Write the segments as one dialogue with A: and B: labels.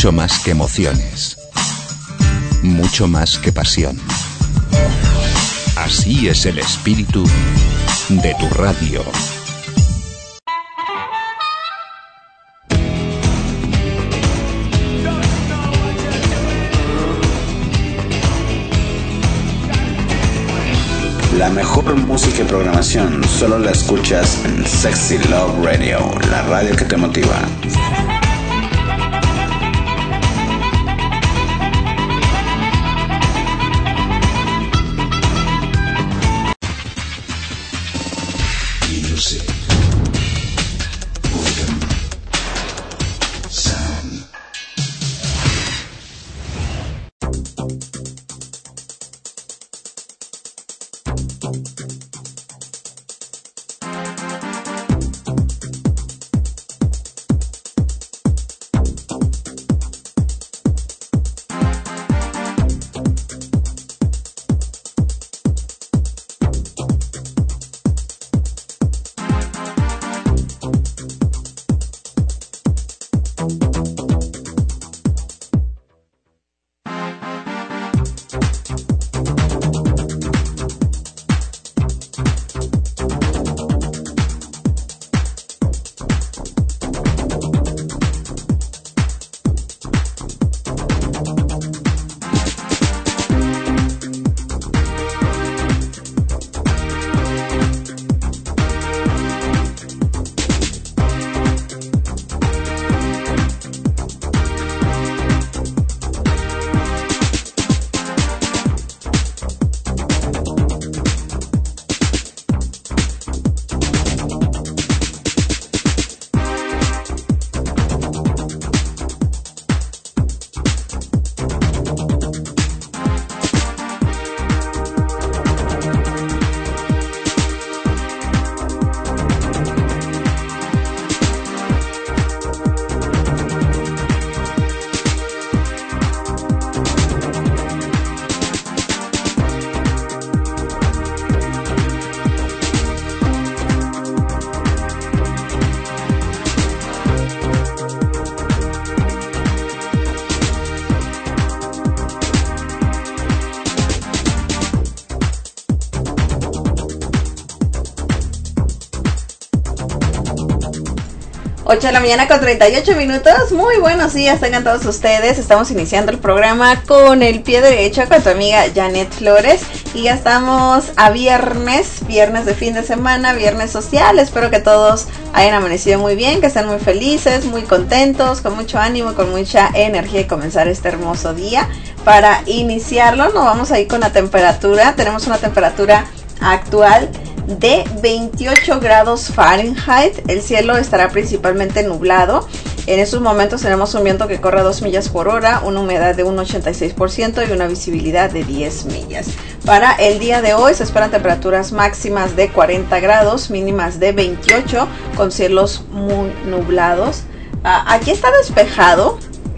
A: mucho más que emociones, mucho más que pasión. Así es el espíritu de tu radio.
B: La mejor música y programación solo la escuchas en Sexy Love Radio, la radio que te motiva.
C: Music, rhythm, sound.
D: De la mañana con 38 minutos. Muy buenos días, tengan todos ustedes. Estamos iniciando el programa con el pie derecho con tu amiga Janet Flores. Y ya estamos a viernes de fin de semana, viernes social. Espero que todos hayan amanecido muy bien, que estén muy felices, muy contentos, con mucho ánimo, con mucha energía de comenzar este hermoso día. Para iniciarlo, nos vamos a ir con la temperatura. Tenemos una temperatura actual de 28 grados Fahrenheit. El cielo estará principalmente nublado. En estos momentos tenemos un viento que corre a 2 millas por hora, una humedad de un 86% y una visibilidad de 10 millas. Para el día de hoy se esperan temperaturas máximas de 40 grados, mínimas de 28, con cielos muy nublados. Aquí está despejado.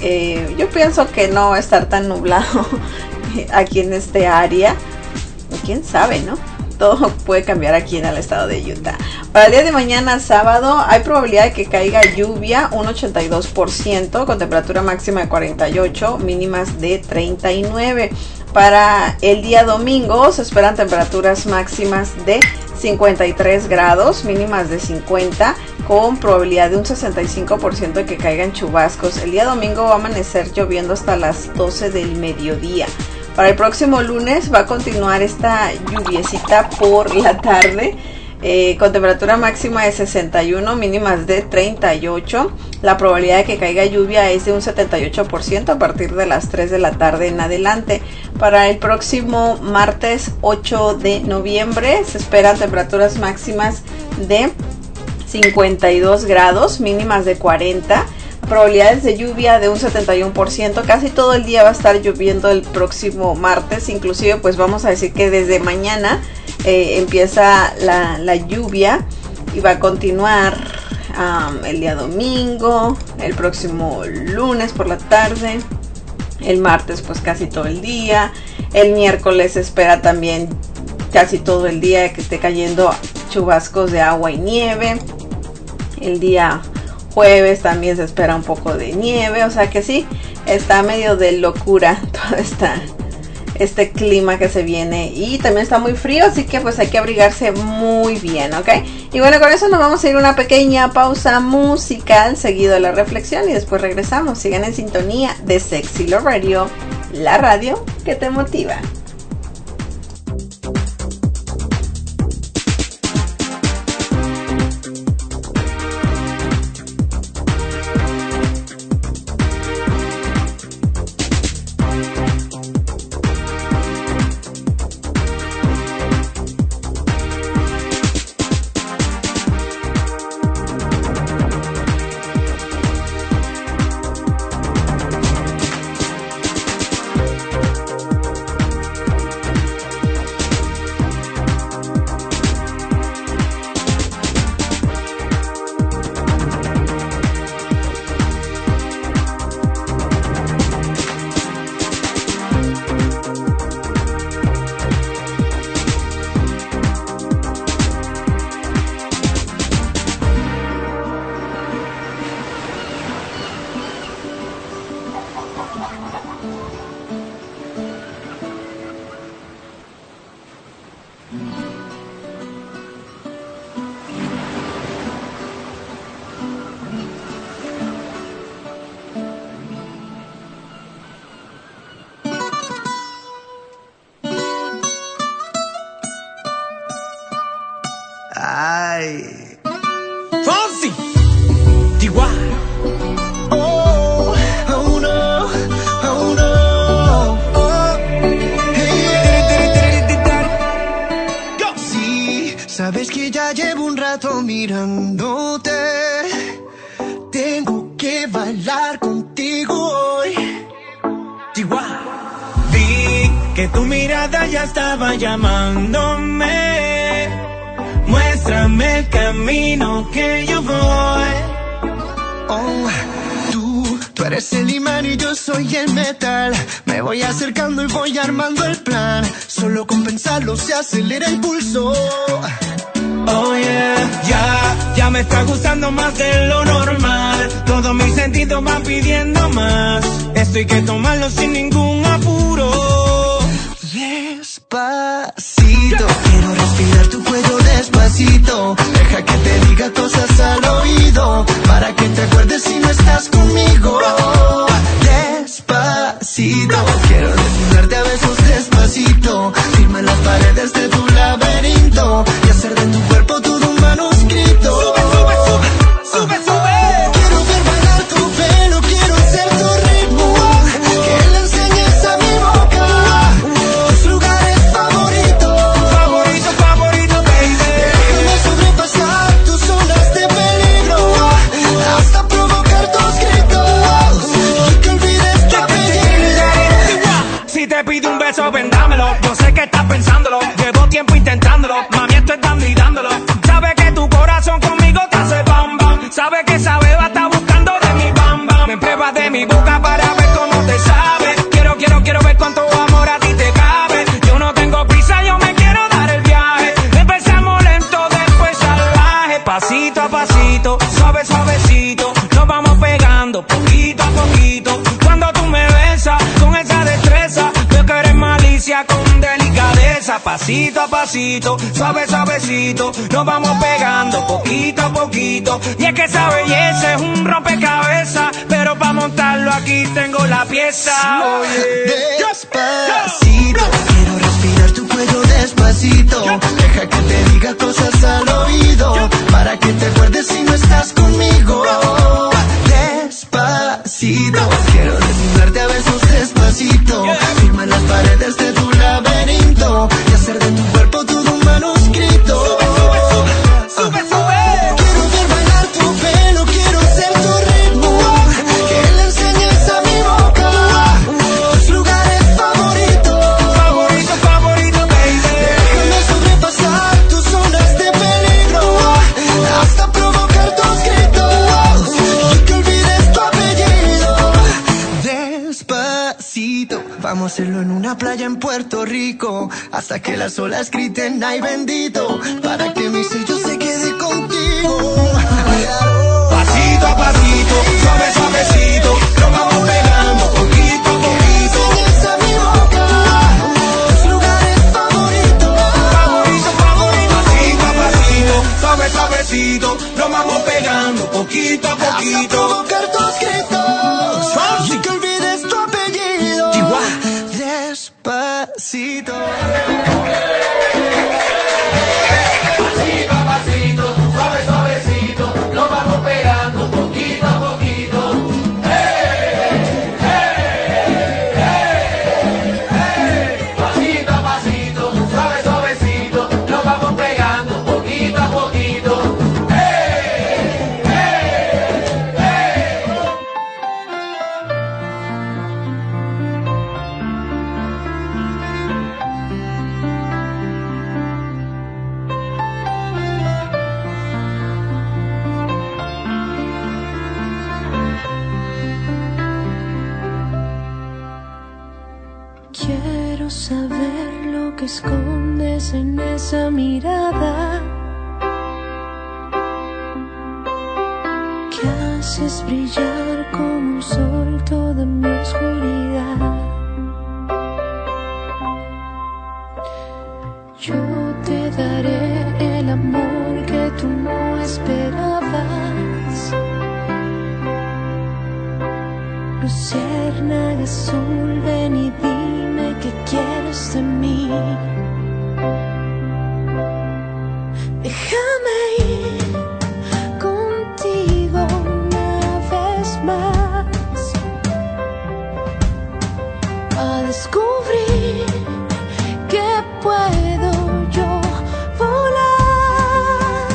D: Yo pienso que no va a estar tan nublado aquí en este área. ¿Quién sabe, no? Todo puede cambiar aquí en el estado de Utah. Para el día de mañana, sábado, hay probabilidad de que caiga lluvia, un 82%, con temperatura máxima de 48, mínimas de 39. Para el día domingo, se esperan temperaturas máximas de 53 grados, mínimas de 50, con probabilidad de un 65% de que caigan chubascos. El día domingo va a amanecer lloviendo hasta las 12 del mediodía. Para el próximo lunes va a continuar esta lluviecita por la tarde, con temperatura máxima de 61, mínimas de 38. La probabilidad de que caiga lluvia es de un 78% a partir de las 3 de la tarde en adelante. Para el próximo martes 8 de noviembre se esperan temperaturas máximas de 52 grados, mínimas de 40. Probabilidades de lluvia de un 71%, casi todo el día va a estar lloviendo el próximo martes, inclusive pues vamos a decir que desde mañana empieza la lluvia y va a continuar el día domingo, el próximo lunes por la tarde, el martes pues casi todo el día, el miércoles se espera también casi todo el día que esté cayendo chubascos de agua y nieve, el día jueves también se espera un poco de nieve, o sea que sí, está medio de locura todo este clima que se viene, y también está muy frío, así que pues hay que abrigarse muy bien, ¿ok? Y bueno, con eso nos vamos a ir a una pequeña pausa musical, seguido de la reflexión, y después regresamos. Sigan en sintonía de Sexy Love Radio, la radio que te motiva.
C: Ay, Fonsi, Chihuahua. Oh, oh no, oh no. Oh. Hey. Sí, sabes que ya llevo un rato mirándote. Tengo que bailar contigo hoy. Chihuahua. Vi que tu mirada ya estaba llamándome. Muéstrame el camino que yo voy. Oh, tú eres el imán y yo soy el metal. Me voy acercando y voy armando el plan. Solo con pensarlo se acelera el pulso. Oh yeah, ya me está gustando más de lo normal. Todos mis sentidos van pidiendo más. Esto hay que tomarlo sin ningún apuro. Despacito, quiero respirar tu cuello despacito. Deja que te diga cosas al oído, para que te acuerdes si no estás conmigo. Despacito, quiero desnudarte a besos despacito. Firma en las paredes de tu laberinto y hacer de tu cuerpo todo un manuscrito. Sube, sube, sube, sube, sube. Quiero ver bailar tu pelo, quiero ser tu ritmo. Que le enseñes a mi boca tus lugares favoritos. Favorito, favorito, baby. Déjame sobrepasar tus zonas de peligro hasta provocar tus gritos y que olvides tu apellido. Si te pido un beso, ven dámelo. Yo sé que estás pensándolo. Llevo tiempo intentándolo. Mami, estoy dando y dándolo. Sabe que tu corazón conmigo te hace bam bam. Sabe que esa beba está buscando de mi bam bam. Me pruebas de mi boca para ver cómo te sabe. Quiero ver cuánto amor a ti te cabe. Yo no tengo prisa, yo me quiero dar el viaje. Empezamos lento, después salvaje. Pasito a pasito, suave, suavecito. Nos vamos pegando poquito a poquito. Cuando tú me besas con esa destreza, veo que eres malicia con delicadeza. Pasito a pasito, suave, suavecito. Nos vamos pegando poquito a poquito. Y es que esa belleza es un rompecabezas, pero para montarlo aquí tengo la pieza. Oye, despacito, quiero respirar tu cuello despacito. Deja que te diga cosas al oído, para que te acuerdes si no estás conmigo. Despacito, quiero desnudarte a besos despacito. Firma en las paredes de tu laberinto y hacer de tu cuerpo todo un manuscrito. Sube, sube, sube. Quiero ver bailar tu pelo, quiero ser tu ritmo. Que le enseñes a mi boca tus lugares favoritos. Favorito, favorito, baby. Déjame sobrepasar tus zonas de peligro hasta provocar tus gritos y que olvides tu apellido. Despacito, vamos a hacerlo en una playa en Puerto Rico, hasta que las olas griten ay bendito, para que mi sello se quede contigo. Pasito pasito a pasito, suave, suavecito, lo vamos pegando poquito a poquito. Enseñas a mi boca tus lugares favoritos, favorito, favorito. Pasito a pasito, suave, suavecito, lo vamos pegando poquito a poquito. Hasta provocar tus gritos y que olvides tu apellido. Despacito.
E: Quiero saber lo que escondes en esa mirada que haces brillar como un sol toda mi oscuridad. Yo te daré el amor que tú no esperabas. Luciérnaga azul, ven y dime qué quieres de mí. Déjame ir contigo una vez más a descubrir que puedo yo volar.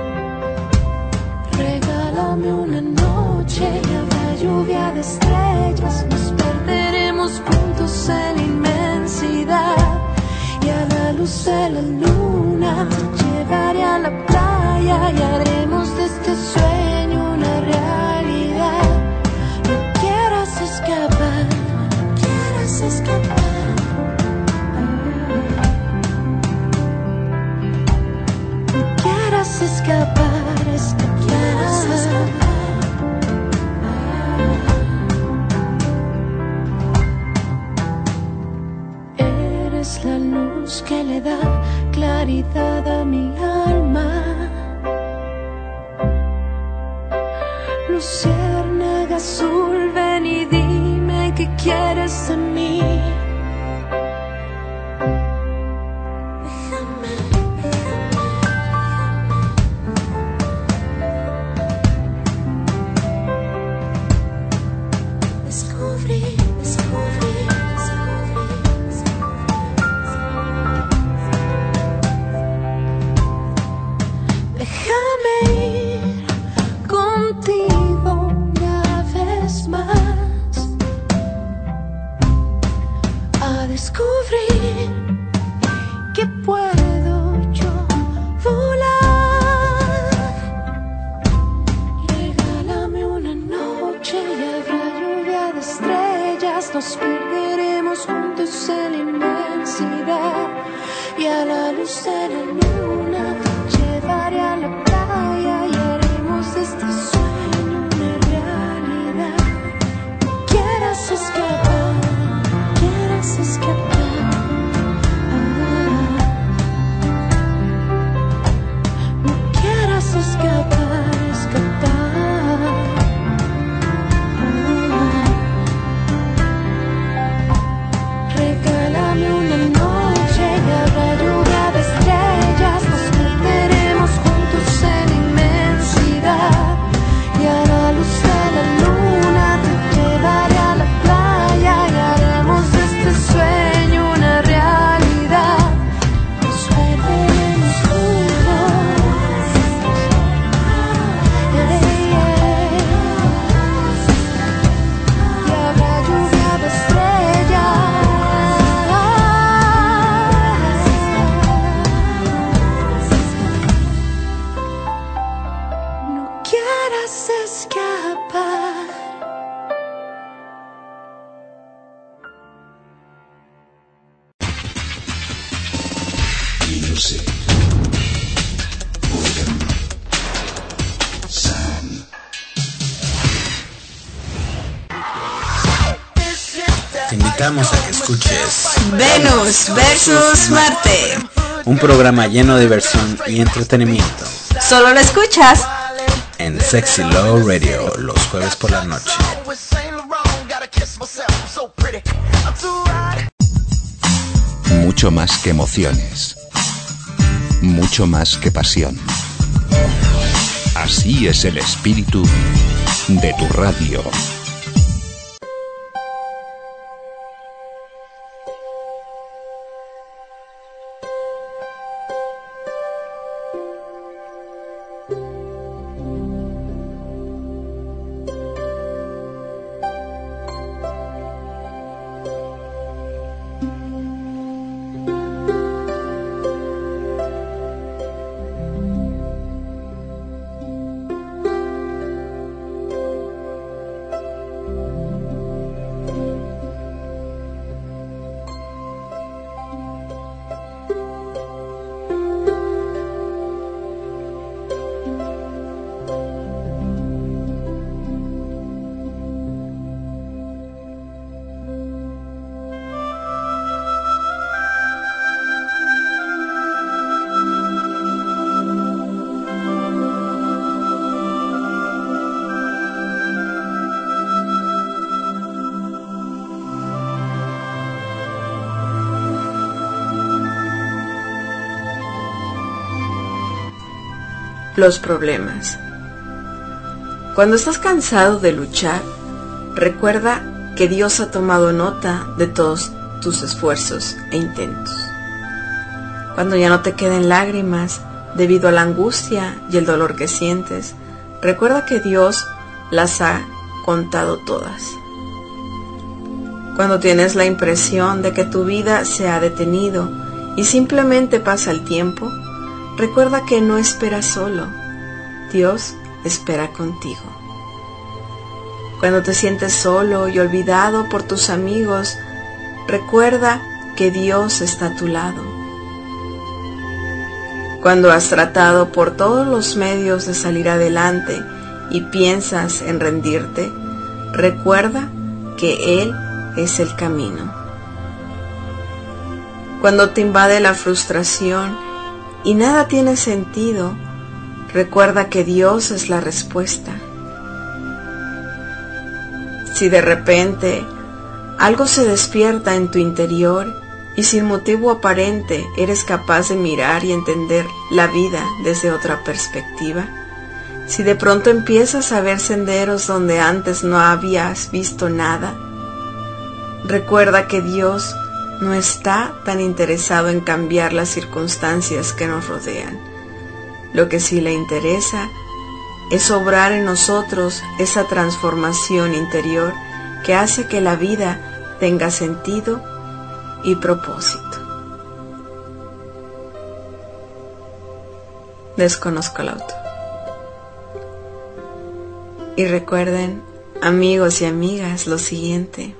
E: Regálame una noche y habrá lluvia de estrellas. Nos perderemos juntos en la inmensidad y a la luz de la luna te llevaré a la playa y haremos de este sueño una realidad. No quieras escapar, no quieras escapar. No quieras escapar, escapar. Eres la luz que le da claridad a mi alma. Luciérnaga azul, ven y dime qué quieres de mí. Nos perderemos juntos en la inmensidad y a la luz de la luna te llevaré a la playa y haremos de este sueño una realidad. Quieras escapar, quieras escapar. No quieras escapar, escapar. Una noche y habrá lluvia de estrellas. Nos perderemos juntos en la inmensidad y a la luz de la luna te llevaré a la playa y haremos de este sueño una realidad. Nos perderemos juntos. Y habrá lluvia de estrellas. Escapar.
A: Music. Rhythm. Sound.
B: Te invitamos a que escuches
D: Venus versus Marte.
B: Un programa lleno de diversión y entretenimiento.
D: Solo lo escuchas
B: en Sexy Love Radio los jueves por la noche.
A: Mucho más que emociones. Mucho más que pasión. Así es el espíritu de tu radio.
F: Los problemas. Cuando estás cansado de luchar, recuerda que Dios ha tomado nota de todos tus esfuerzos e intentos. Cuando ya no te queden lágrimas debido a la angustia y el dolor que sientes, recuerda que Dios las ha contado todas. Cuando tienes la impresión de que tu vida se ha detenido y simplemente pasa el tiempo, recuerda que no esperas solo, Dios espera contigo. Cuando te sientes solo y olvidado por tus amigos, recuerda que Dios está a tu lado. Cuando has tratado por todos los medios de salir adelante y piensas en rendirte, recuerda que Él es el camino. Cuando te invade la frustración y nada tiene sentido, recuerda que Dios es la respuesta. Si de repente algo se despierta en tu interior y sin motivo aparente eres capaz de mirar y entender la vida desde otra perspectiva, si de pronto empiezas a ver senderos donde antes no habías visto nada, recuerda que Dios no está tan interesado en cambiar las circunstancias que nos rodean. Lo que sí le interesa es obrar en nosotros esa transformación interior que hace que la vida tenga sentido y propósito. Desconozco el auto. Y recuerden, amigos y amigas, lo siguiente: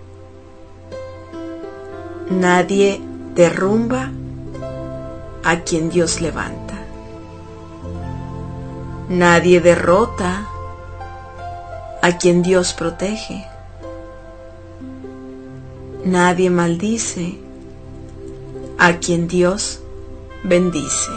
F: nadie derrumba a quien Dios levanta. Nadie derrota a quien Dios protege. Nadie maldice a quien Dios bendice.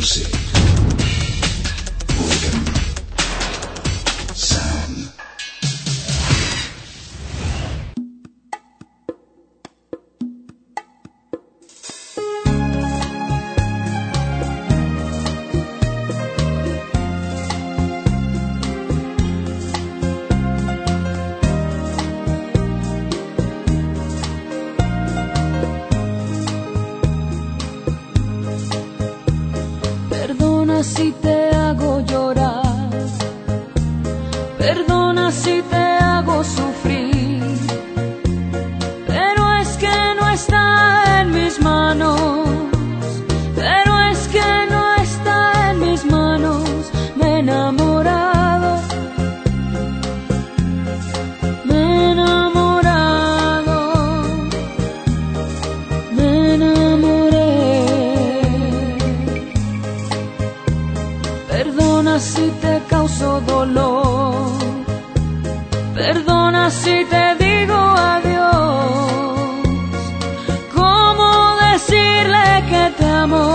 A: Music. Rhythm. Sound.
E: Perdona si te hago llorar, perdona si te hago sufrir, pero es que no está en mis manos, pero es que no está en mis manos. Me he enamorado, me he enamorado, me enamoré. Perdona si te causo dolor, perdona si te digo adiós. ¿Cómo decirle que te amo?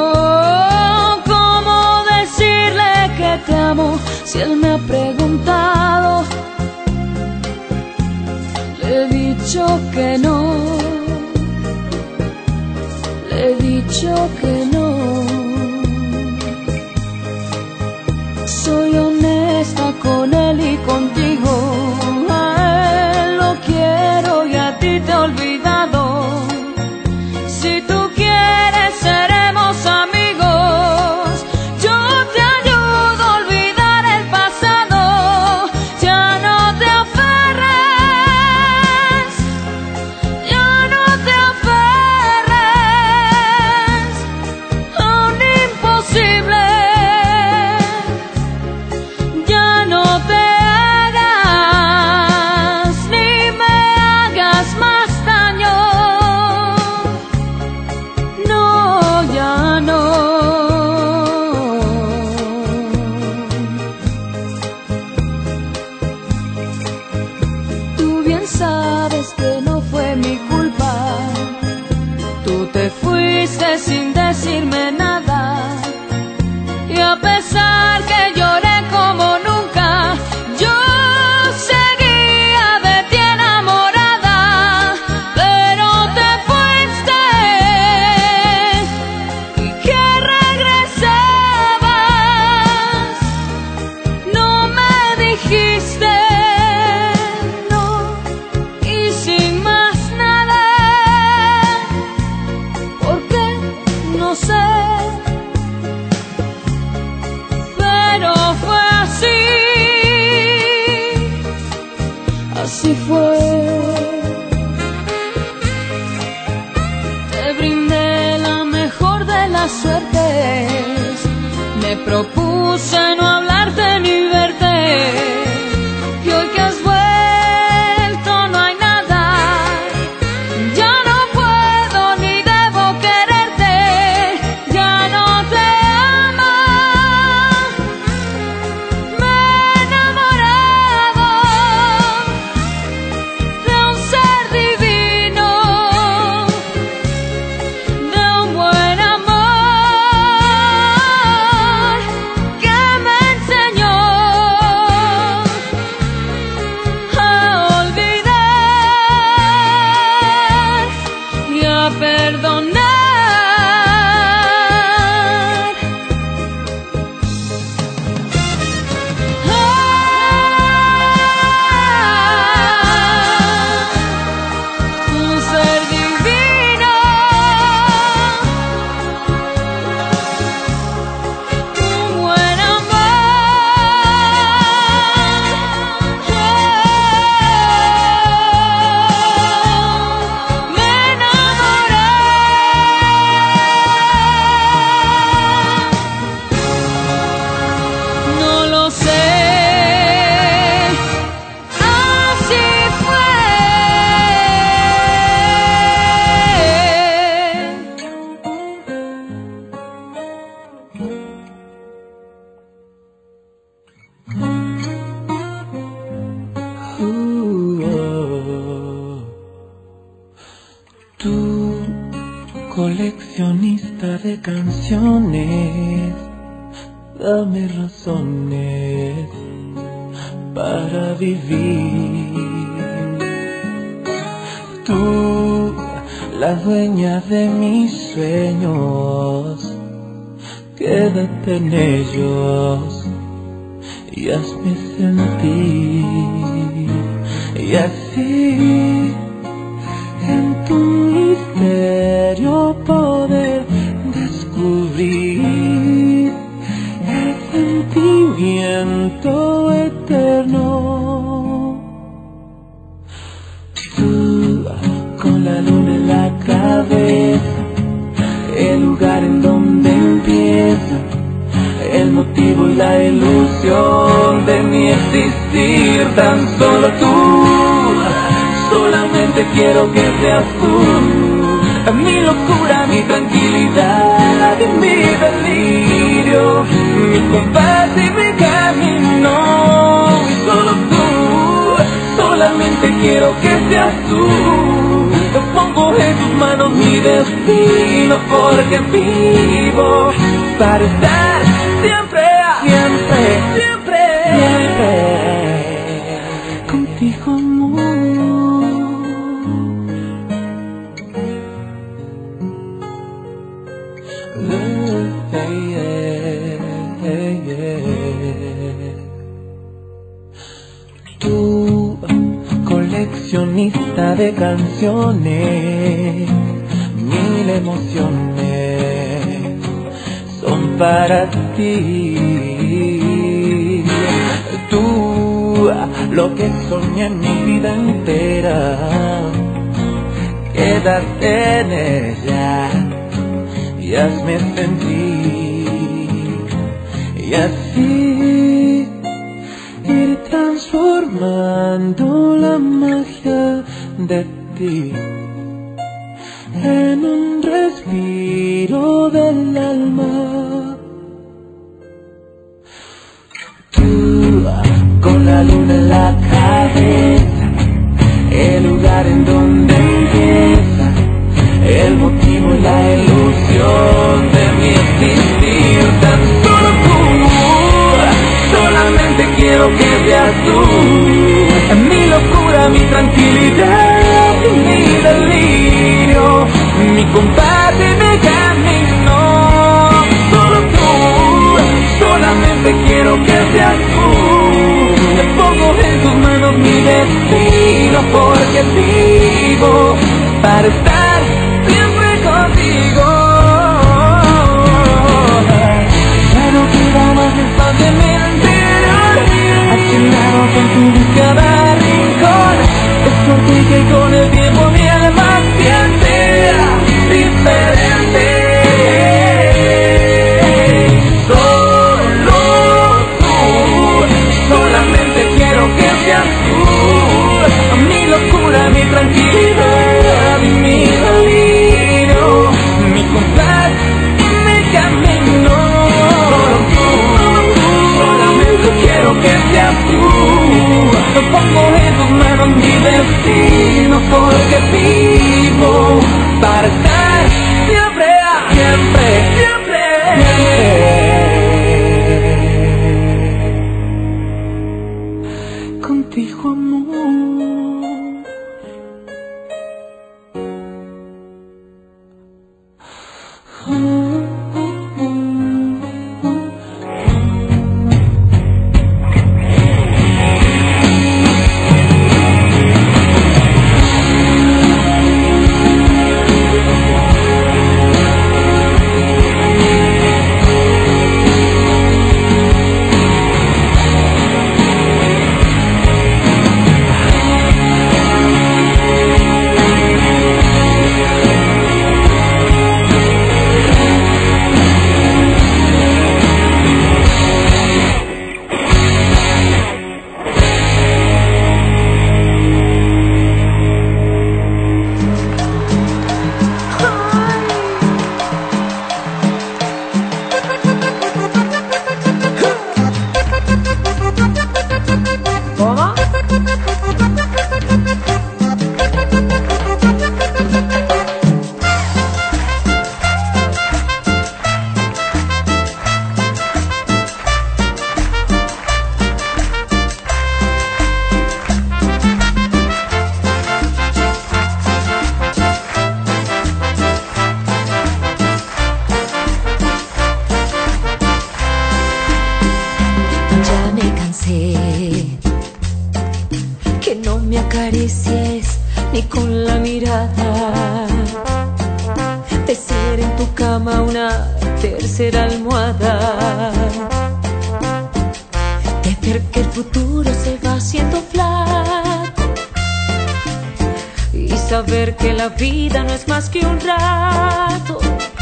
E: ¿Cómo decirle que te amo? Si él me ha preguntado, le he dicho que no, le he dicho que no. Soy honesta con él y contigo. A él lo quiero y a ti te he olvidado. Si tú quieres seremos amigos. Yo te ayudo a olvidar el pasado. Ya no te aferres, ya no te aferres a un imposible. Ya no te hagas ni me hagas más daño. No, ya no. Tú bien sabes que no fue mi culpa. Tú te fuiste sin decirme nada. Y a pesar que lloré como nunca, yo seguía de ti enamorada. Pero te fuiste y que regresabas. No me dijiste no y sin más nada. ¿Por qué? No sé. Pero fue así, así fue. Te brindé la mejor de las suertes. Me propuse no hablarte ni verte. Y hoy que has vuelto no hay nada. Ya no puedo ni debo quererte. Ya no te amo. Me he enamorado de un ser divino, de un buen amor que me
G: coleccionista de canciones, dame razones para vivir. Tú, la dueña de mis sueños, quédate en ellos y hazme sentir. Y así, en tu misterio poder descubrir el sentimiento eterno. Tú, con la luna en la cabeza, el lugar en donde empieza el motivo y la ilusión de mi existir. Tan solo tú, solamente quiero que seas tú, mi locura, mi tranquilidad y mi delirio, mi compás y mi camino. Y solo tú, solamente quiero que seas tú. Yo pongo en tus manos mi destino, porque vivo para estar siempre, siempre, siempre, siempre contigo, amor. Tú, coleccionista de canciones, mil emociones son para ti. Tú, lo que soñé en mi vida entera, quédate en ella y hazme sentir. Y así ir transformando la magia de ti en un respiro del alma. Tú, con la luna en la cabeza, el lugar en donde empieza el motivo y la ilusión de mi existir. Tan solo tú, solamente quiero que seas tú, mi locura, mi tranquilidad y mi delirio, mi compás y mi camino. Solo tú, solamente quiero que seas tú. Te pongo en tus manos mi destino, porque vivo para estar siempre contigo. Ya no queda más espacio en mi interior, llenado con tu cada rincón. Es por ti que con el tiempo mi alma siente diferente. Solo tú, solamente quiero que seas tú, mi locura, mi tranquilidad y mi
H: cama una tercera almohada, de ver que el futuro se va haciendo flaco y saber que la vida no es más que un rato.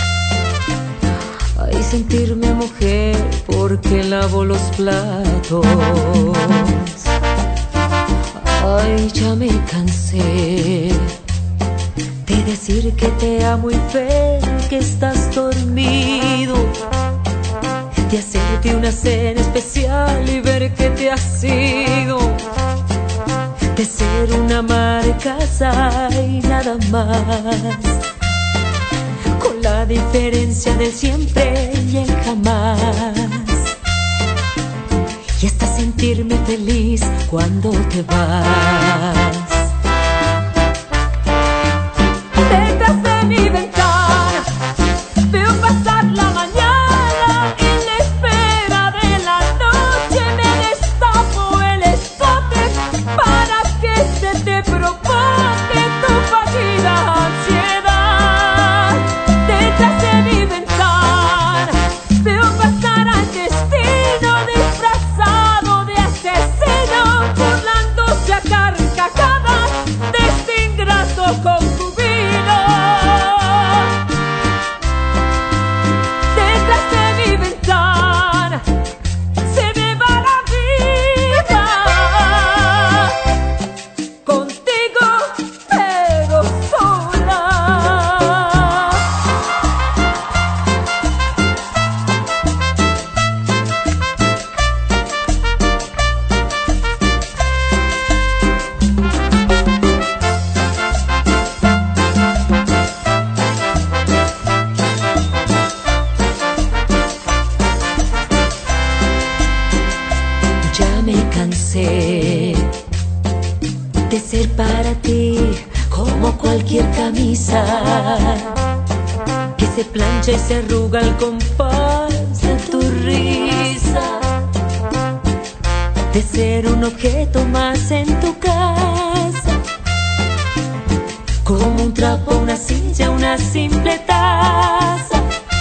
H: Ay, sentirme mujer porque lavo los platos. Ay, ya me cansé de decir que te amo y ver que estás dormido, de hacerte una cena especial y ver que te has ido, de ser una ama de casa y nada más, con la diferencia del siempre y el jamás, y hasta sentirme feliz cuando te vas. Detrás de mi ventana veo pasar la mañana y en la espera de la noche me destapo el escote para que se te provoque tu fallida ansiedad. Detrás de mi ventana veo pasar al destino disfrazado de asesino, burlándose a carcajadas de este ingrato concubino. Detrás de mi ventana se me va la vida, contigo pero sola. Ya me cansé de ser para ti como cualquier camisa que se plancha y se arruga al compás de tu risa, de ser un objeto más en tu casa, como un trapo, una silla, una simple taza,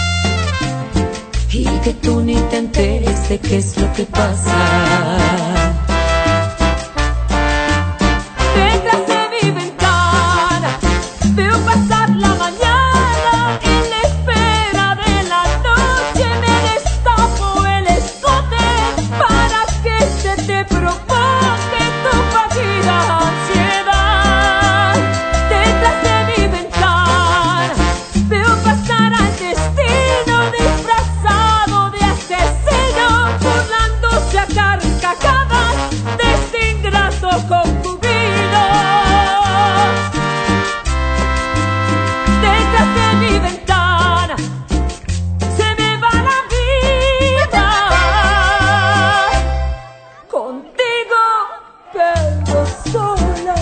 H: y que tú ni te enteres de qué es lo que pasa. Detrás de mi ventana veo pasar la mañana y en la espera de la noche me destapo el escote para que se te provoque tu fallida ansiedad. Detrás de mi ventana veo pasar al destino disfrazado de asesino, burlándose a carcajadas de este ingrato concubino. Detrás de mi ventana se me va la vida, contigo pero sola,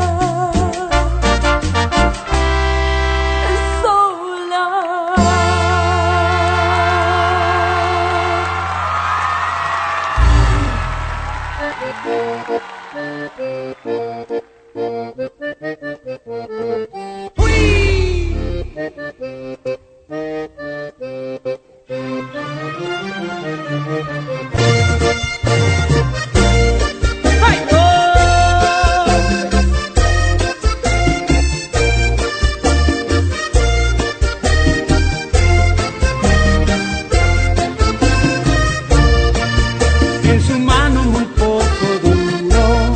H: sola.
I: En su mano muy poco duró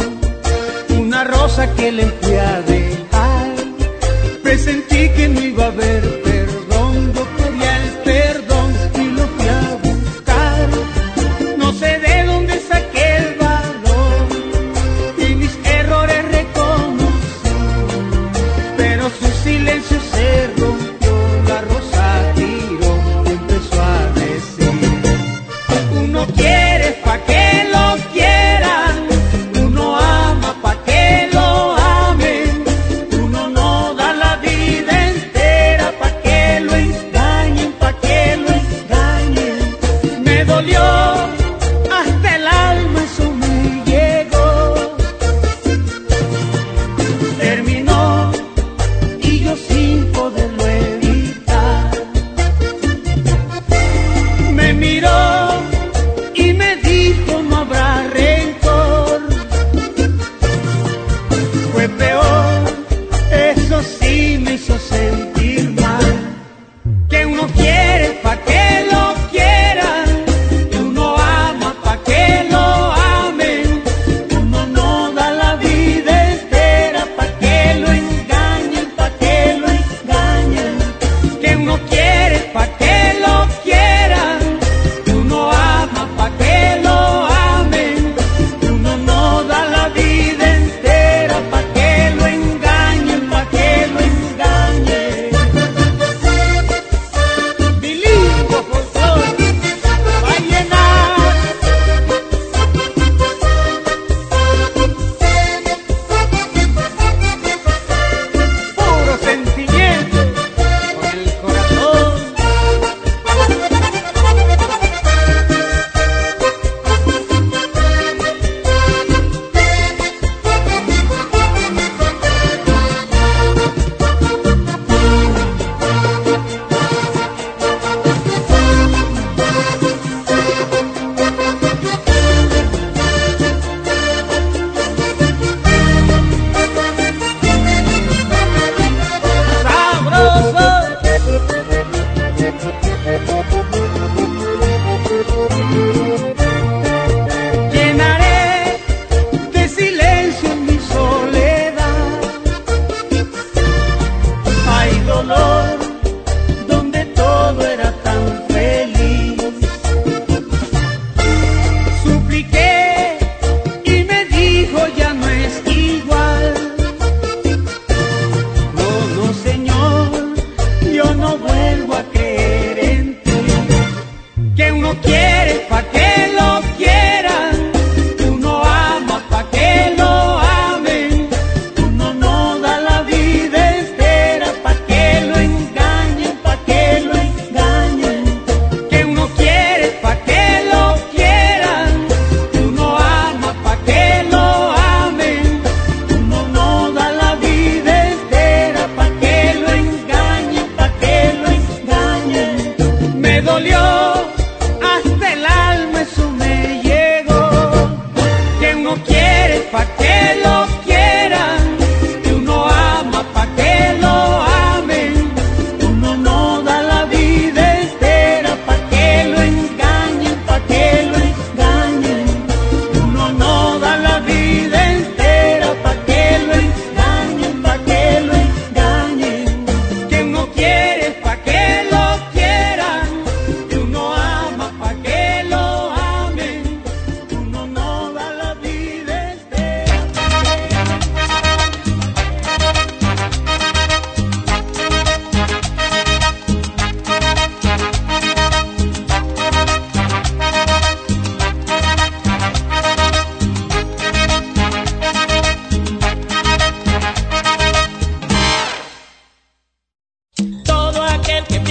I: una rosa que le fui a dejar. Presentí que no iba a ver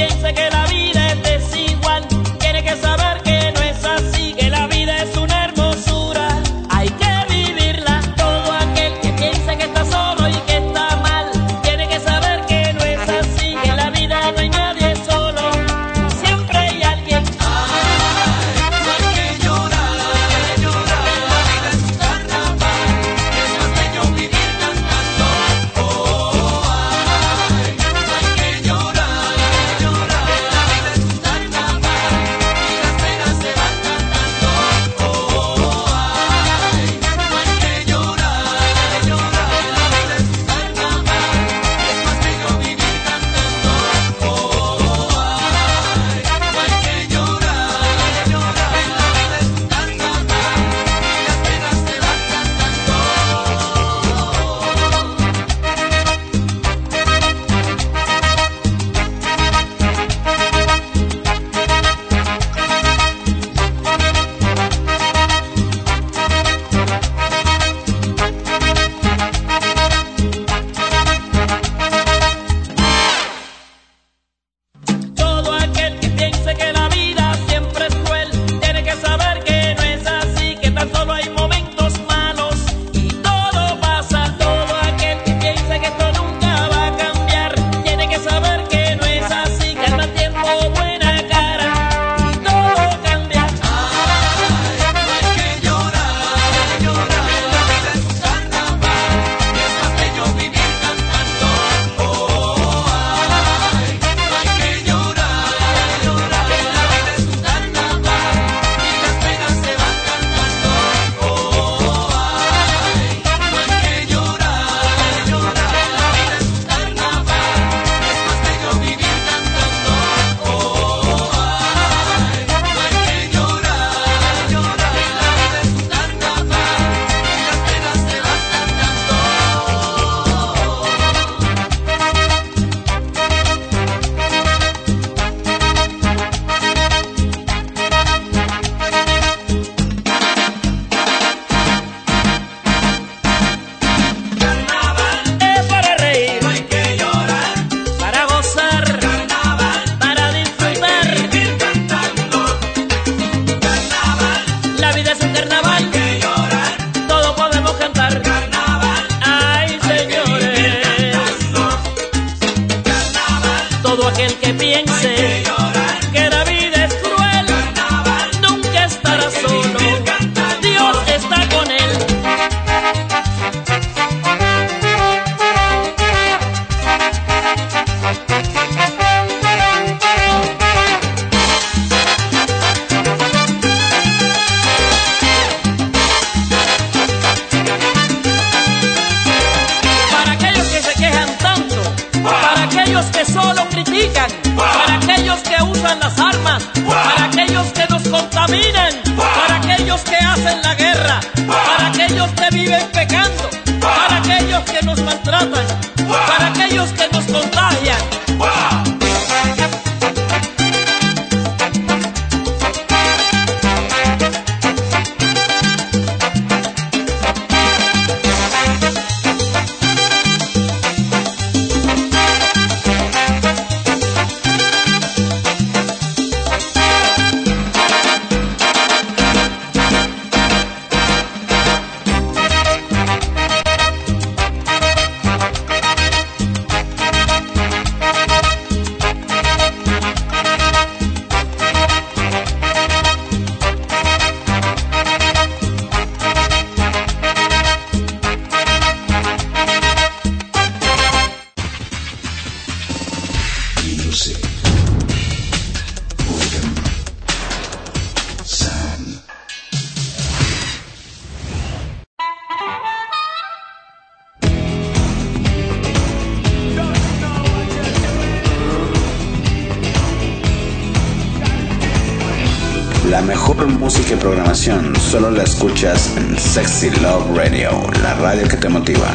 H: piense que la vida es desigual tiene que saber que no es así, que la vida es una hermosura, hay que vivirla. Todo aquel que piense que está solo y que está mal tiene que saber que no es así, que en la vida no hay nadie solo, siempre hay alguien.
C: Ay, no hay que llorar, llorar. La vida es un carnaval, es más bello vivir cantando. Oh, ay, no hay que llorar, llorar. La vida es un carnaval y las penas se van cantando. Oh, ay, no hay que llorar, llorar. La vida es un carnaval, es más bello vivir cantando. Oh, ay, no hay que llorar, llorar. La vida es un carnaval y las penas se van
H: Todo aquel que piense que la vida siempre es cruel tiene que saber que no es así, que tan solo hay momentos malos y todo pasa. Todo aquel que piense que esto nunca va a cambiar tiene que saber que no es así, que al mal tiempo buena cara y todo cambia.
C: Ay, no hay que llorar, llorar. La vida es un carnaval y es más bello vivir cantando. Oh, ay, no hay que llorar, llorar. La vida es un carnaval y las penas se van cantando. Oh, ay, no hay que llorar, llorar. La vida es un carnaval, es más bello vivir cantando. Oh, ay, no hay que llorar, llorar. La vida es un carnaval y las penas se van
H: Es para reír,
C: No hay que llorar,
H: para gozar,
C: carnaval,
H: para disfrutar.
C: vivir cantando. Carnaval,
H: La vida es un carnaval,
C: que llorar,
H: todo podemos cantar.
C: carnaval,
H: Ay, señores,
C: carnaval,
H: todo aquel que piense que la vida es cruel nunca estará solo, Dios está con él. Para aquellos que se quejan tanto, para aquellos que solo critican, para aquellos que usan las armas, para aquellos que nos contaminan, para aquellos que hacen la guerra, para aquellos que viven pecando, para aquellos que nos maltratan, para aquellos que nos contagian.
A: Music. Rhythm. Sound.
B: La mejor música y programación solo la escuchas en Sexy Love Radio, la radio que te motiva.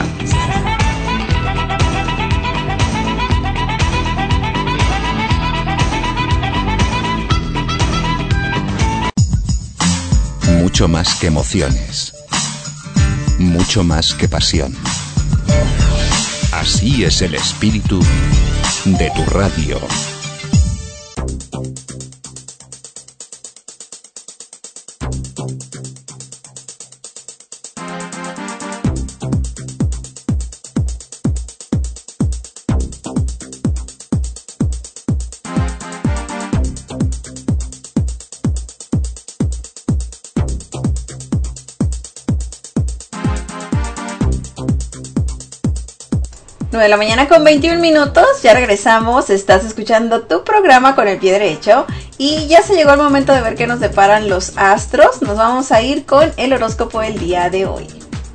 A: Mucho más que emociones. Mucho más que pasión. Así es el espíritu de tu radio.
D: 9 de la mañana con 21 minutos, ya regresamos, estás escuchando tu programa con el pie derecho y ya se llegó el momento de ver qué nos deparan los astros. Nos vamos a ir con el horóscopo del día de hoy.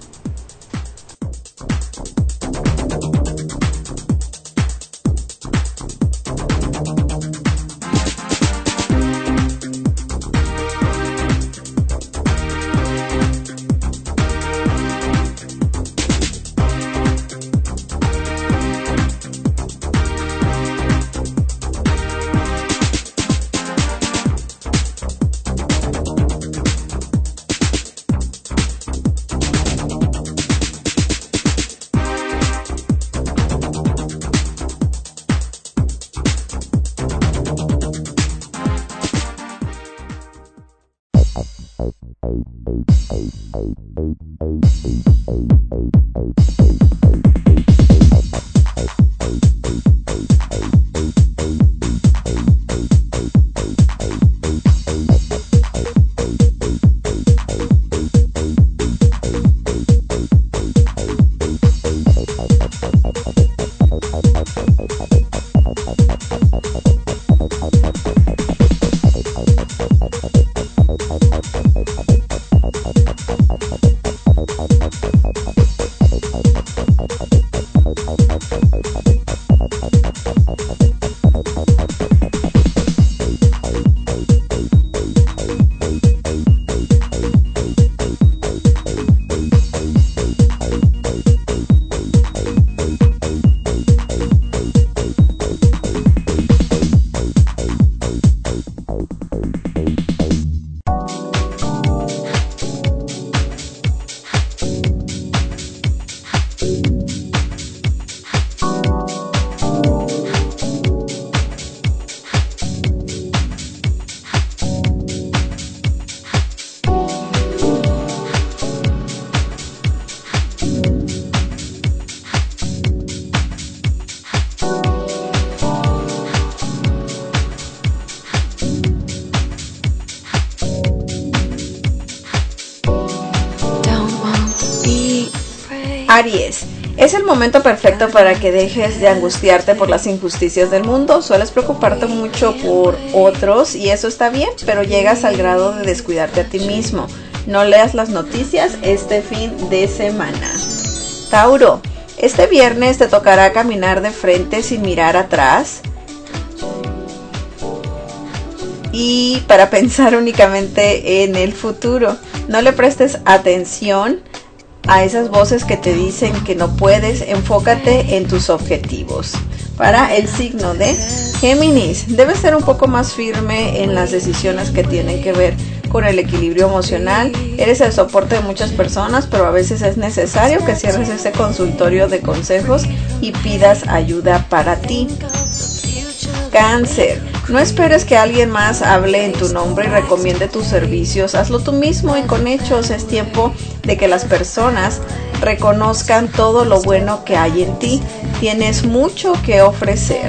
D: Aries, es el momento perfecto para que dejes de angustiarte por las injusticias del mundo. Sueles preocuparte mucho por otros y eso está bien, pero llegas al grado de descuidarte a ti mismo. No leas las noticias este fin de semana. Tauro, este viernes te tocará caminar de frente sin mirar atrás y para pensar únicamente en el futuro. No le prestes atención a esas voces que te dicen que no puedes, enfócate en tus objetivos. Para el signo de Géminis, debes ser un poco más firme en las decisiones que tienen que ver con el equilibrio emocional. Eres el soporte de muchas personas, pero a veces es necesario que cierres ese consultorio de consejos y pidas ayuda para ti. Cáncer, no esperes que alguien más hable en tu nombre y recomiende tus servicios. Hazlo tú mismo y con hechos. Es tiempo de que las personas reconozcan todo lo bueno que hay en ti. Tienes mucho que ofrecer.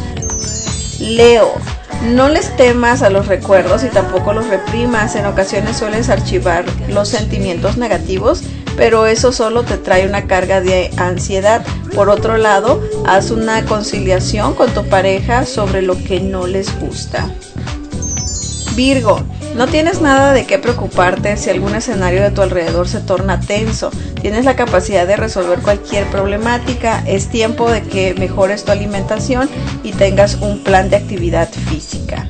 D: Leo, no les temas a los recuerdos y tampoco los reprimas. En ocasiones sueles archivar los sentimientos negativos, pero eso solo te trae una carga de ansiedad. Por otro lado, haz una conciliación con tu pareja sobre lo que no les gusta. Virgo, no tienes nada de qué preocuparte si algún escenario de tu alrededor se torna tenso. Tienes la capacidad de resolver cualquier problemática. Es tiempo de que mejores tu alimentación y tengas un plan de actividad física.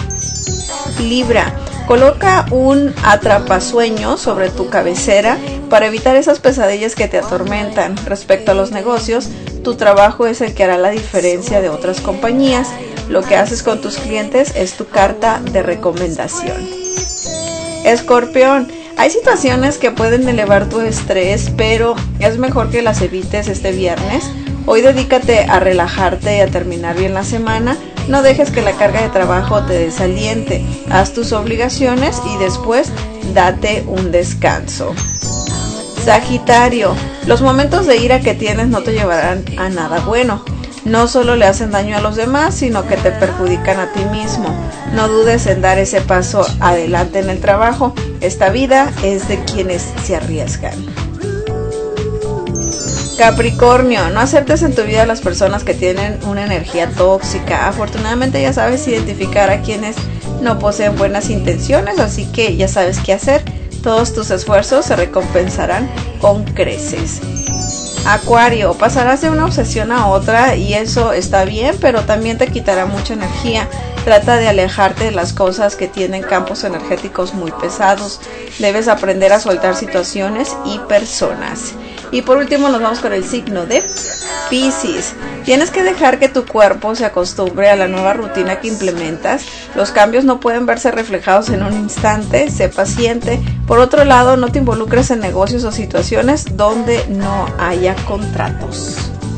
D: Libra, coloca un atrapasueños sobre tu cabecera para evitar esas pesadillas que te atormentan. Respecto a los negocios, tu trabajo es el que hará la diferencia de otras compañías. Lo que haces con tus clientes es tu carta de recomendación. Escorpión, hay situaciones que pueden elevar tu estrés, pero es mejor que las evites este viernes. Hoy dedícate a relajarte y a terminar bien la semana. No dejes que la carga de trabajo te desaliente. Haz tus obligaciones y después date un descanso. Sagitario, los momentos de ira que tienes no te llevarán a nada bueno. No solo le hacen daño a los demás, sino que te perjudican a ti mismo. No dudes en dar ese paso adelante en el trabajo. Esta vida es de quienes se arriesgan. Capricornio, no aceptes en tu vida a las personas que tienen una energía tóxica. Afortunadamente ya sabes identificar a quienes no poseen buenas intenciones, así que ya sabes qué hacer. Todos tus esfuerzos se recompensarán con creces. Acuario, pasarás de una obsesión a otra y eso está bien, pero también te quitará mucha energía. Trata de alejarte de las cosas que tienen campos energéticos muy pesados. Debes aprender a soltar situaciones y personas. Y por último nos vamos con el signo de Piscis. Tienes que dejar que tu cuerpo se acostumbre a la nueva rutina que implementas. Los cambios no pueden verse reflejados en un instante. Sé paciente. Por otro lado, no te involucres en negocios o situaciones donde no haya contratos.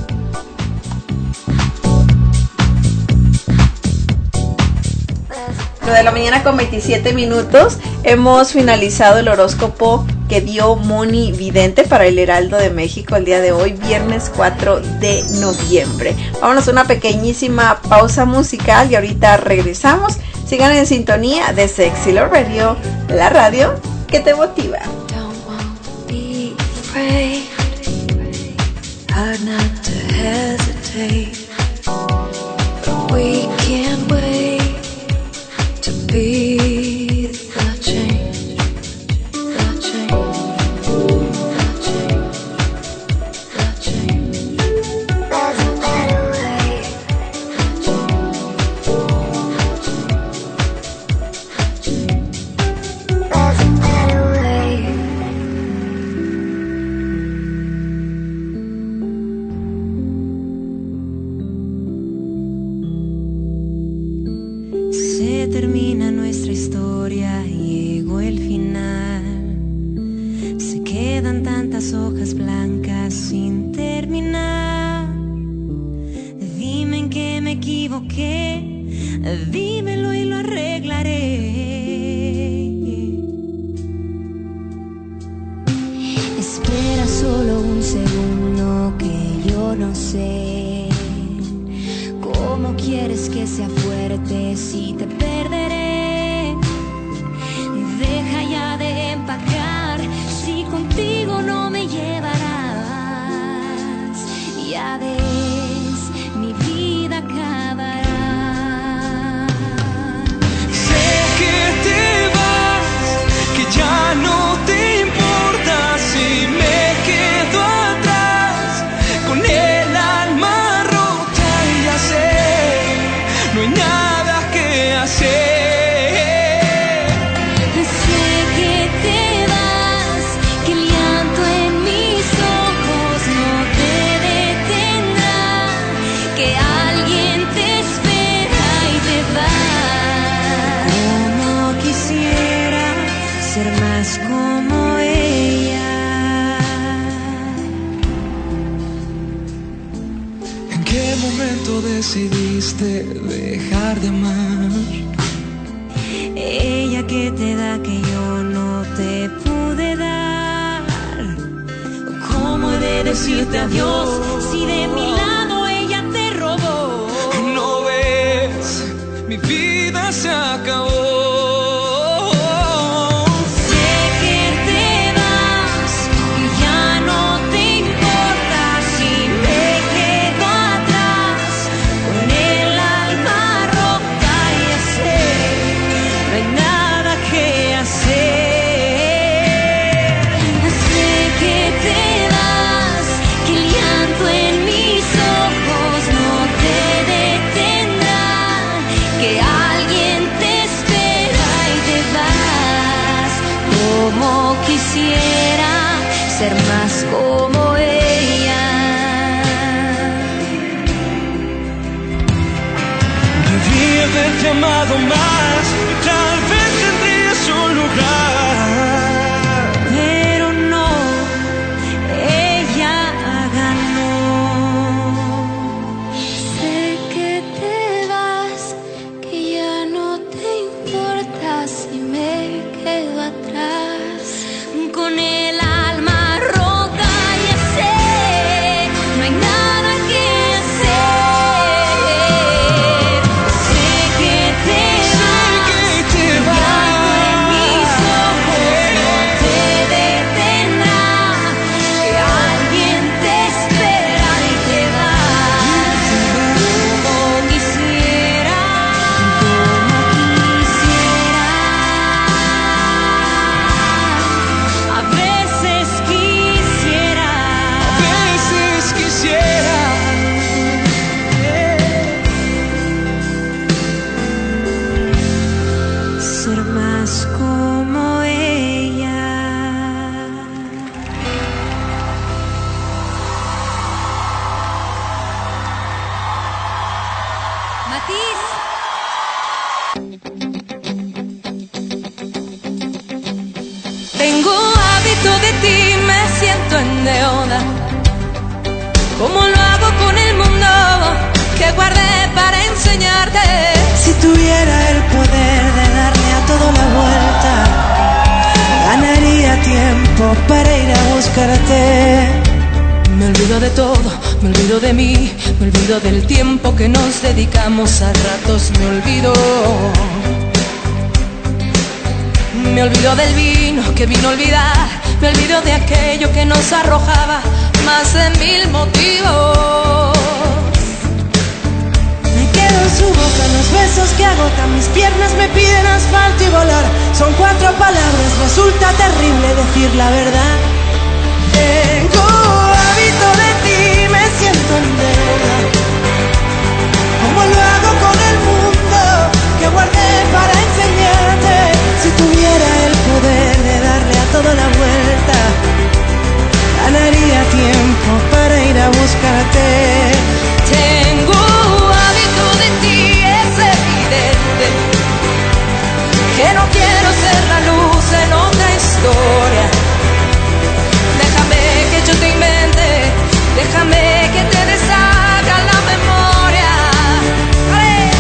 D: 9:27 a.m. Hemos finalizado el horóscopo que dio Moni Vidente para el Heraldo de México el día de hoy, viernes 4 de noviembre. Vámonos a una pequeñísima pausa musical y ahorita regresamos. Sigan en sintonía de Sexy Love Radio, la radio que te motiva.
E: Be the change, the change, the change, the change. There's a better way. The change, there's a better way. Se termina nuestra historia, llegó el final. Se quedan tantas hojas blancas sin terminar. Dime en qué me equivoqué, dímelo y lo arreglaré. Espera solo un segundo que yo no sé cómo quieres que sea fuerte si te perderé. Deja ya de empacar, si contigo no me llevarás. Ya ves, mi vida acabará.
G: Sé que te vas, que ya no te importa si me quedo atrás con el alma rota y ya sé, no hay nada que hacer.
E: Como ella.
G: ¿En qué momento decidiste dejar de amar?
E: Ella que te da que yo no te pude dar. ¿Cómo he de decirte adiós si de mi lado ella te robó?
G: ¿No ves? Mi vida se acabó.
E: Quisiera ser más como ella.
G: Debí haberte amado más, tal vez tendrías un lugar.
E: Pero no, ella ganó. Sé que te vas, que ya no te importa si me quedo atrás. Con el alma rota ya sé, no hay nada que hacer. Sé que te vas, en mis ojos no te detendrá. Que alguien te espera. de ti me siento en deuda. ¿Cómo lo hago con el mundo que guardé para enseñarte?
C: Si tuviera el poder de darle a todo la vuelta, ganaría tiempo para ir a buscarte.
E: Me olvido de todo, me olvido de mí, me olvido del tiempo que nos dedicamos, a ratos me olvido. Me olvido del vino que vino a olvidar, me olvido de aquello que nos arrojaba más de 1000 motivos.
C: Me quedo en su boca los besos que agotan mis piernas, me piden asfalto y volar. Son 4 palabras, resulta terrible decir la verdad. Tengo hábito de ti, me siento en deuda. ¿Cómo lo hago con el mundo que guardé para enseñarte? Si tuviera el poder de darle a todo la vuelta, ganaría tiempo para ir a buscarte.
E: Tengo hábito de ti, es evidente que no quiero ser la luz en otra historia. Déjame que yo te invente, déjame que te deshaga la memoria. ¡Ale!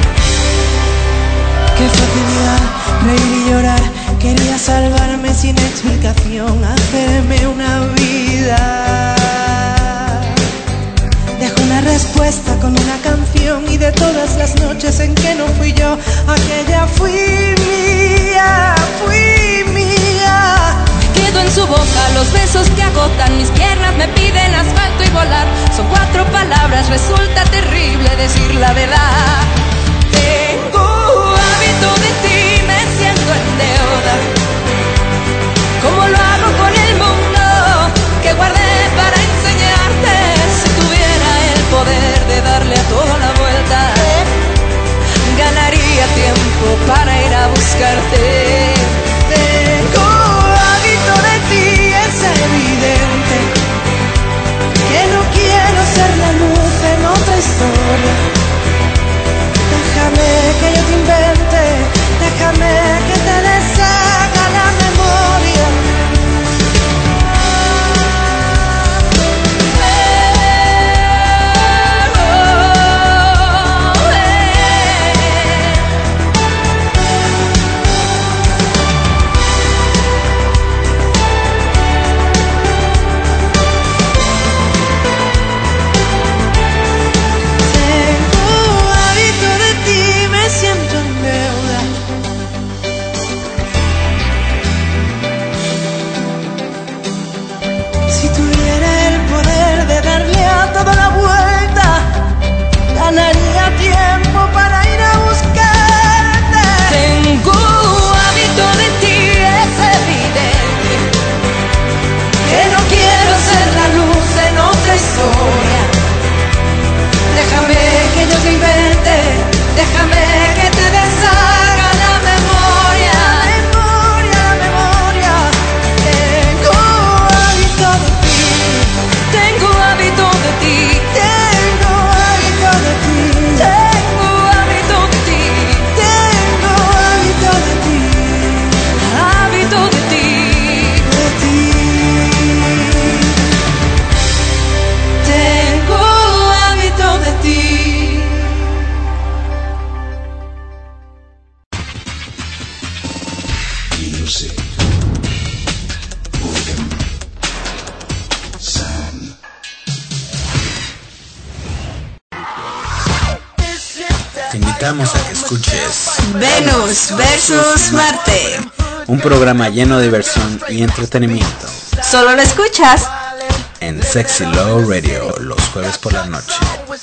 C: Qué facilidad reír y llorar, quería salvarme sin explicación, hacerme una vida. Dejo una respuesta con una canción, y de todas las noches en que no fui yo, aquella fui mía, fui mía.
E: Quedo en su boca los besos que agotan mis piernas, me piden asfalto y volar. Son 4 palabras, resulta terrible decir la verdad. Tengo hábito de ti, me siento en deuda. ¿Cómo lo hago con el mundo que guardé para enseñarte? Si tuviera el poder de darle a toda la vuelta, ganaría tiempo para ir a buscarte.
C: Tengo hábito de ti, es evidente que no quiero ser la luz en otra historia. Déjame que yo te invente, déjame que te deshaga la memoria. Ganaría tiempo para ir a buscarte.
E: Tengo hábito de ti, es evidente que no quiero ser la luz en otra historia. Déjame que yo te invente, déjame que te deshaga la memoria.
C: Memoria, memoria. Tengo hábito de ti.
E: Tengo hábito de ti.
C: Tengo hábito de ti.
E: Tengo hábito de ti.
C: Tengo hábito de ti.
E: Hábito de ti.
C: De ti.
E: Tengo hábito de ti.
A: Music. Rhythm. Sound.
B: Te invitamos a que escuches
F: Venus versus Marte.
B: un programa lleno de diversión y entretenimiento
F: Solo lo escuchas
B: en Sexy Love Radio los jueves por la noche.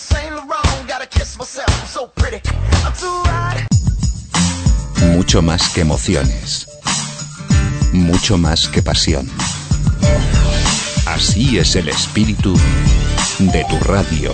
A: Mucho más que emociones. Mucho más que pasión. Así es el espíritu de tu radio.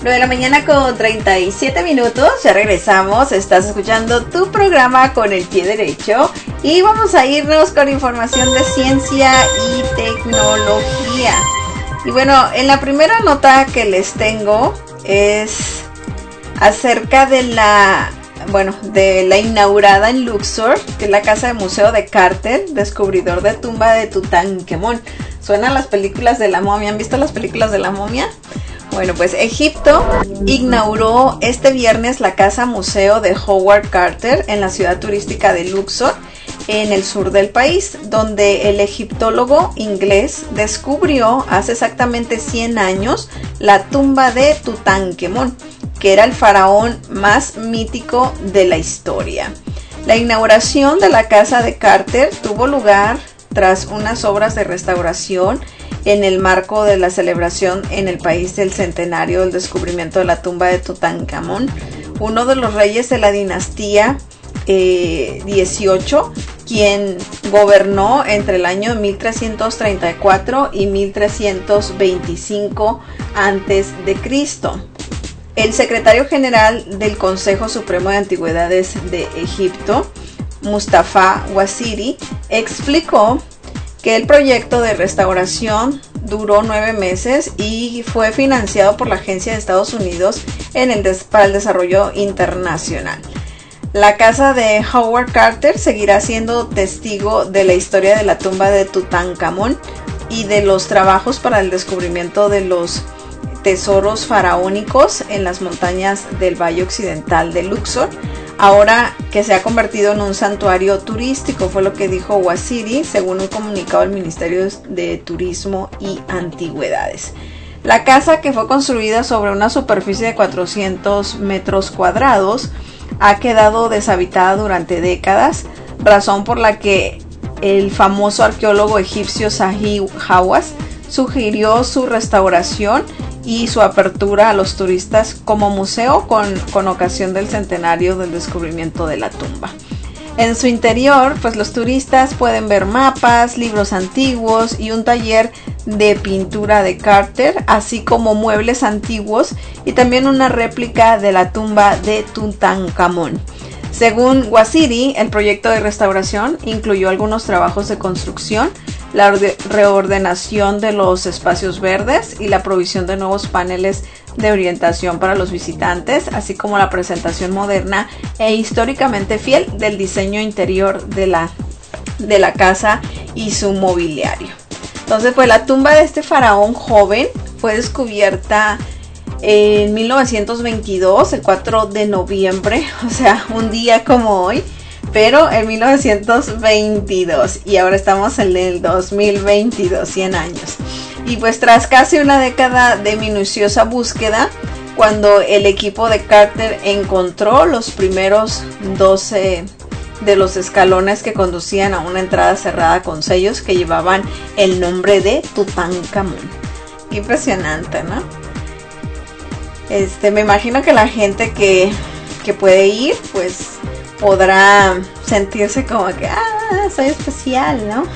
D: 9 de la mañana con 37 minutos, ya regresamos, estás escuchando tu programa Con el Pie Derecho y vamos a irnos con información de ciencia y tecnología. Y bueno, en la primera nota que les tengo es acerca de la inaugurada en Luxor, que es la casa de museo de Carter, descubridor de tumba de Tutankamón. ¿Suenan las películas de la momia? ¿Han visto las películas de la momia? Bueno, pues Egipto inauguró este viernes la casa museo de Howard Carter en la ciudad turística de Luxor, en el sur del país, donde el egiptólogo inglés descubrió hace exactamente 100 años la tumba de Tutankamón, que era el faraón más mítico de la historia. La inauguración de la casa de Carter tuvo lugar tras unas obras de restauración en el marco de la celebración en el país del centenario del descubrimiento de la tumba de Tutankamón, uno de los reyes de la dinastía 18, quien gobernó entre el año 1334 y 1325 a.C. El secretario general del Consejo Supremo de Antigüedades de Egipto, Mustafa Waziri, explicó que el proyecto de restauración duró 9 meses y fue financiado por la Agencia de Estados Unidos para el Desarrollo Internacional. La casa de Howard Carter seguirá siendo testigo de la historia de la tumba de Tutankamón y de los trabajos para el descubrimiento de los tesoros faraónicos en las montañas del Valle Occidental de Luxor, ahora que se ha convertido en un santuario turístico, fue lo que dijo Waziri, según un comunicado del Ministerio de Turismo y Antigüedades. La casa, que fue construida sobre una superficie de 400 metros cuadrados, ha quedado deshabitada durante décadas, razón por la que el famoso arqueólogo egipcio Zahi Hawass sugirió su restauración y su apertura a los turistas como museo con ocasión del centenario del descubrimiento de la tumba. En su interior, pues los turistas pueden ver mapas, libros antiguos y un taller de pintura de Carter, así como muebles antiguos y también una réplica de la tumba de Tutankamón. Según Waziri, el proyecto de restauración incluyó algunos trabajos de construcción, la reordenación de los espacios verdes y la provisión de nuevos paneles de orientación para los visitantes, así como la presentación moderna e históricamente fiel del diseño interior de la casa y su mobiliario. Entonces, pues la tumba de este faraón joven fue descubierta en 1922, el 4 de noviembre, o sea, un día como hoy, pero en 1922, y ahora estamos en el 2022, 100 años. Y pues tras casi una década de minuciosa búsqueda, cuando el equipo de Carter encontró los primeros 12 de los escalones que conducían a una entrada cerrada con sellos que llevaban el nombre de Tutankamón. Qué impresionante, ¿no? Me imagino que la gente que puede ir, pues podrá sentirse como que, soy especial, ¿no?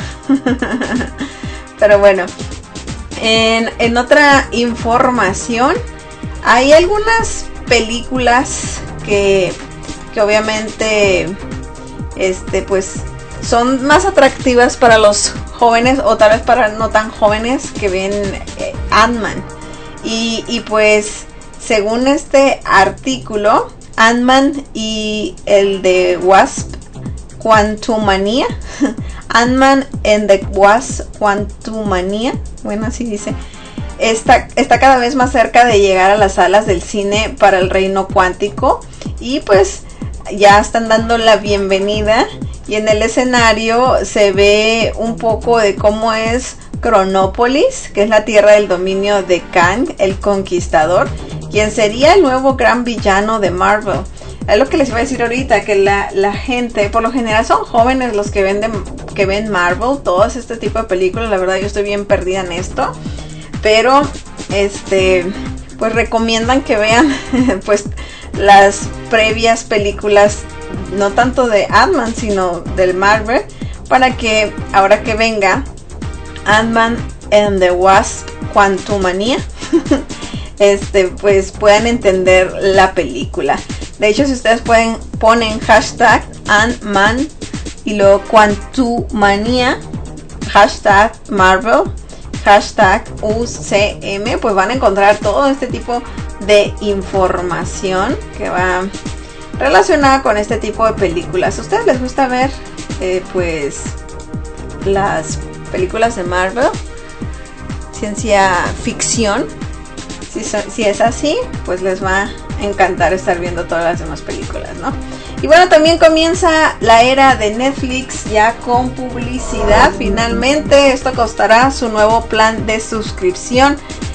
D: Pero bueno, en otra información, hay algunas películas que obviamente pues son más atractivas para los jóvenes, o tal vez para no tan jóvenes, que ven Ant-Man. Y pues según este artículo, Ant-Man y el de Wasp Quantumania, Ant-Man and the Wasp Quantumania, bueno, así dice, está cada vez más cerca de llegar a las salas del cine para el reino cuántico, y pues ya están dando la bienvenida, y en el escenario se ve un poco de cómo es Cronópolis, que es la tierra del dominio de Kang el Conquistador, quien sería el nuevo gran villano de Marvel. Es lo que les iba a decir ahorita, que la gente, por lo general son jóvenes los que ven Marvel, todos este tipo de películas. La verdad, yo estoy bien perdida en esto, pero pues recomiendan que vean pues las previas películas, no tanto de Ant-Man sino del Marvel, para que ahora que venga Ant-Man and the Wasp Quantumania pues puedan entender la película. De hecho, si ustedes ponen hashtag Ant-Man y luego Quantumania, hashtag Marvel, hashtag UCM, pues van a encontrar todo este tipo de información que va relacionada con este tipo de películas. ¿A ustedes les gusta ver pues las películas de Marvel? Ciencia ficción. Si es así, pues les va a encantar estar viendo todas las demás películas, ¿no? Y bueno, también comienza la era de Netflix ya con publicidad. Finalmente, esto costará su nuevo plan de suscripción,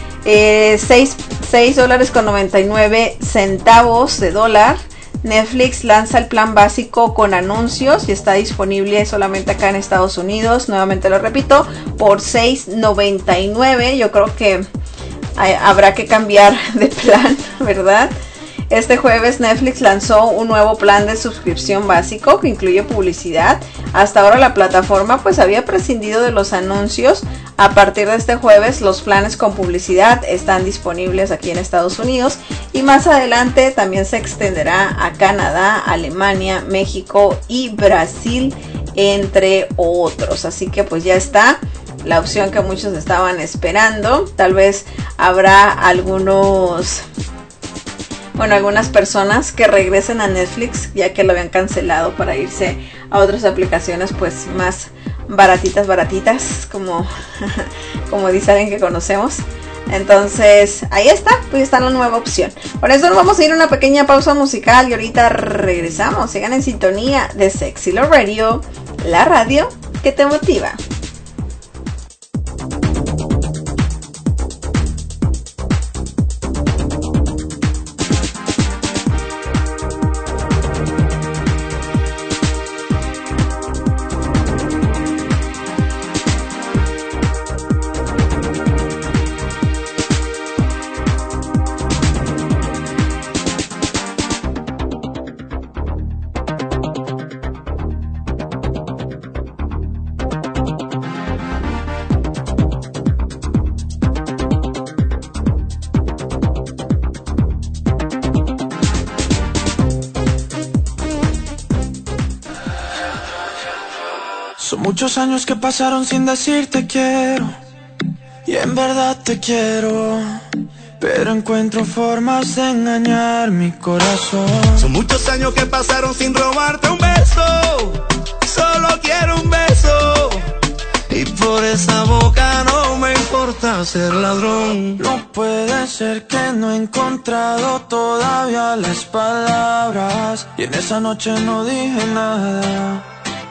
D: $6.99. Netflix lanza el plan básico con anuncios y está disponible solamente acá en Estados Unidos. Nuevamente lo repito, por $6.99. Yo creo que habrá que cambiar de plan, ¿verdad? Este jueves Netflix lanzó un nuevo plan de suscripción básico que incluye publicidad. Hasta ahora la plataforma pues había prescindido de los anuncios. A partir de este jueves los planes con publicidad están disponibles aquí en Estados Unidos y más adelante también se extenderá a Canadá, Alemania, México y Brasil, entre otros. Así que pues ya está la opción que muchos estaban esperando. Tal vez habrá algunas personas que regresen a Netflix ya que lo habían cancelado para irse a otras aplicaciones pues más baratitas como dice alguien que conocemos. Entonces ahí está, pues está la nueva opción. Por eso nos vamos a ir a una pequeña pausa musical y ahorita regresamos. Sigan en sintonía de Sexy Love Radio, la radio que te motiva.
J: Muchos años que pasaron sin decirte quiero, y en verdad te quiero, pero encuentro formas de engañar mi corazón.
C: Son muchos años que pasaron sin robarte un beso, solo quiero un beso, y por esa boca no me importa ser ladrón.
J: No puede ser que no he encontrado todavía las palabras, y en esa noche no dije nada.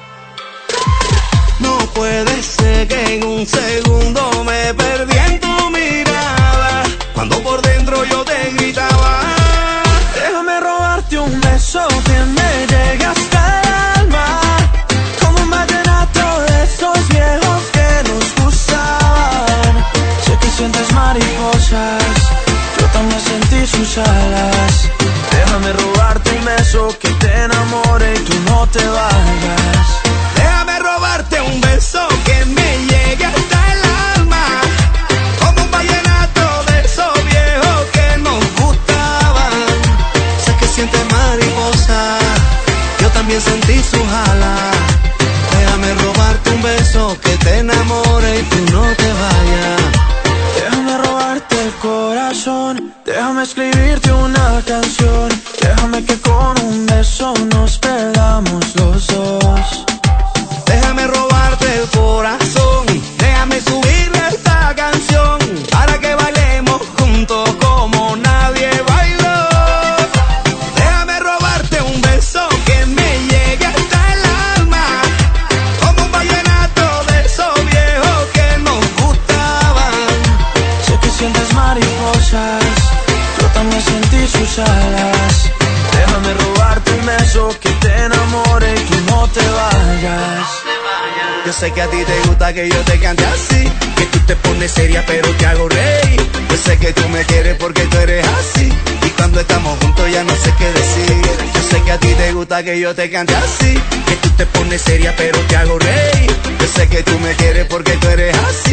C: No puede ser que en un segundo me perdí en tu mirada, cuando por dentro yo te gritaba.
J: Déjame robarte un beso que me llegue hasta el alma, como un vallenato de esos viejos que nos gustaban. Sé que sientes mariposas, yo también sentí sus alas. Déjame robarte un beso que te enamore y tú no te vayas.
C: Déjame robarte un beso que me llegue hasta el alma, como un vallenato de esos viejos que nos gustaban. Sé que sientes mariposa, yo también sentí sus alas. Déjame robarte un beso que te enamore y tú no te vayas.
J: Déjame robarte el corazón, déjame escribirte una canción. Déjame que con un beso nos perdamos los dos.
C: Déjame robarte el corazón, déjame subirle esta canción, para que bailemos juntos como nadie bailó. Déjame robarte un beso que me llegue hasta el alma, como un vallenato de esos viejos que nos gustaban.
J: Sé que sientes mariposas, yo también sentí sus alas. Déjame robarte un beso que te enamore y tú no te vayas.
C: Yo sé que a ti te gusta que yo te cante así, que tú te pones seria pero te hago reír. Yo sé que tú me quieres porque tú eres así, y cuando estamos juntos ya no sé qué decir. Yo sé que a ti te gusta que yo te cante así, que tú te pones seria pero te hago reír. Yo sé que tú me quieres porque tú eres así, y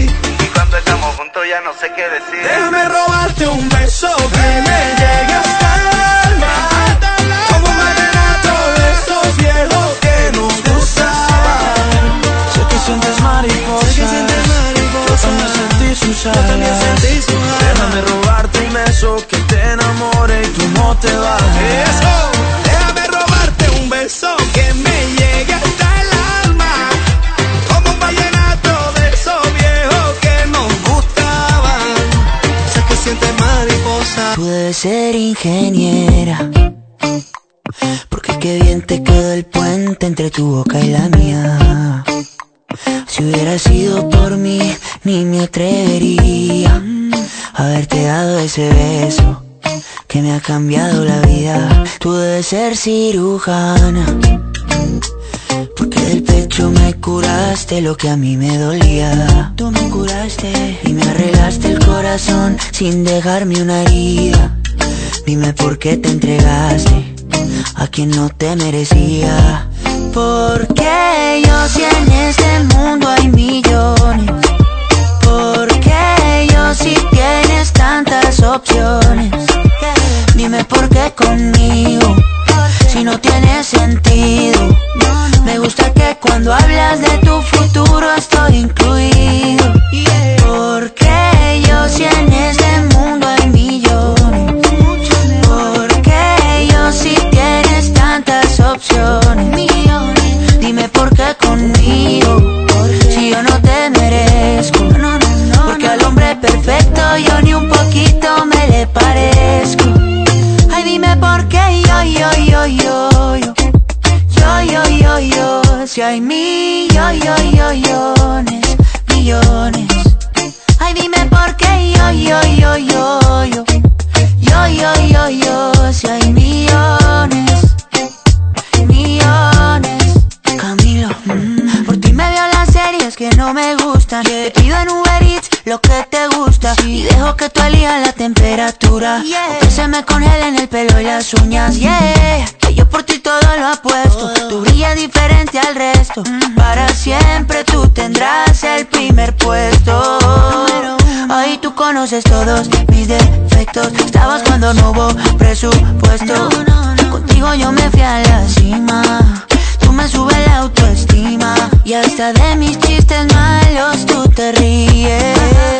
J: cuando estamos juntos ya no sé qué decir. Déjame robarte un beso que me llegue hasta el alma, como un vallenato de esos viejos que nos gustaban. Sé que sientes mariposas, yo también sentí sus alas. Déjame robarte un beso que te enamore y tú no te bajes. Déjame robarte un beso que me llegue hasta el alma, como un vallenato de esos viejos que nos gustaban. Sé que sientes mariposa.
K: Tú debes ser ingeniera, porque qué bien te quedó el puente entre tu boca y la mía. Si hubiera sido por mí, ni me atrevería a haberte dado ese beso que me ha cambiado la vida. Tú debes ser cirujana, porque del pecho me curaste lo que a mí me dolía. Tú me curaste y me arreglaste el corazón sin dejarme una herida. Dime por qué te entregaste a quien no te merecía. Porque yo si en este mundo hay millones, porque yo si tienes tantas opciones. Dime por qué conmigo, si no tiene sentido. Me gusta que cuando hablas de tu futuro estoy incluido. Porque yo si en este mundo hay millones, porque yo si tienes tantas opciones. Dime por qué conmigo, si yo no te merezco. Porque al hombre perfecto yo ni un poquito me le parezco. Ay, dime por qué yo, si hay millones. Ay, dime por qué yo, si hay millones. Camilo, por ti me veo las series que no me gustan. Te pido en Uber Eats lo que te gusta y dejo que tú elijas la temperatura, o que se me congelen el pelo y las uñas. Que yo por ti todo lo apuesto. Tú brillas diferente al resto. Para siempre tú tendrás el primer puesto. Ahí tú conoces todos mis defectos. Estabas cuando no hubo presupuesto. Contigo yo me fui a la cima. Tú me subes la autoestima y hasta de mis chistes malos tú te ríes.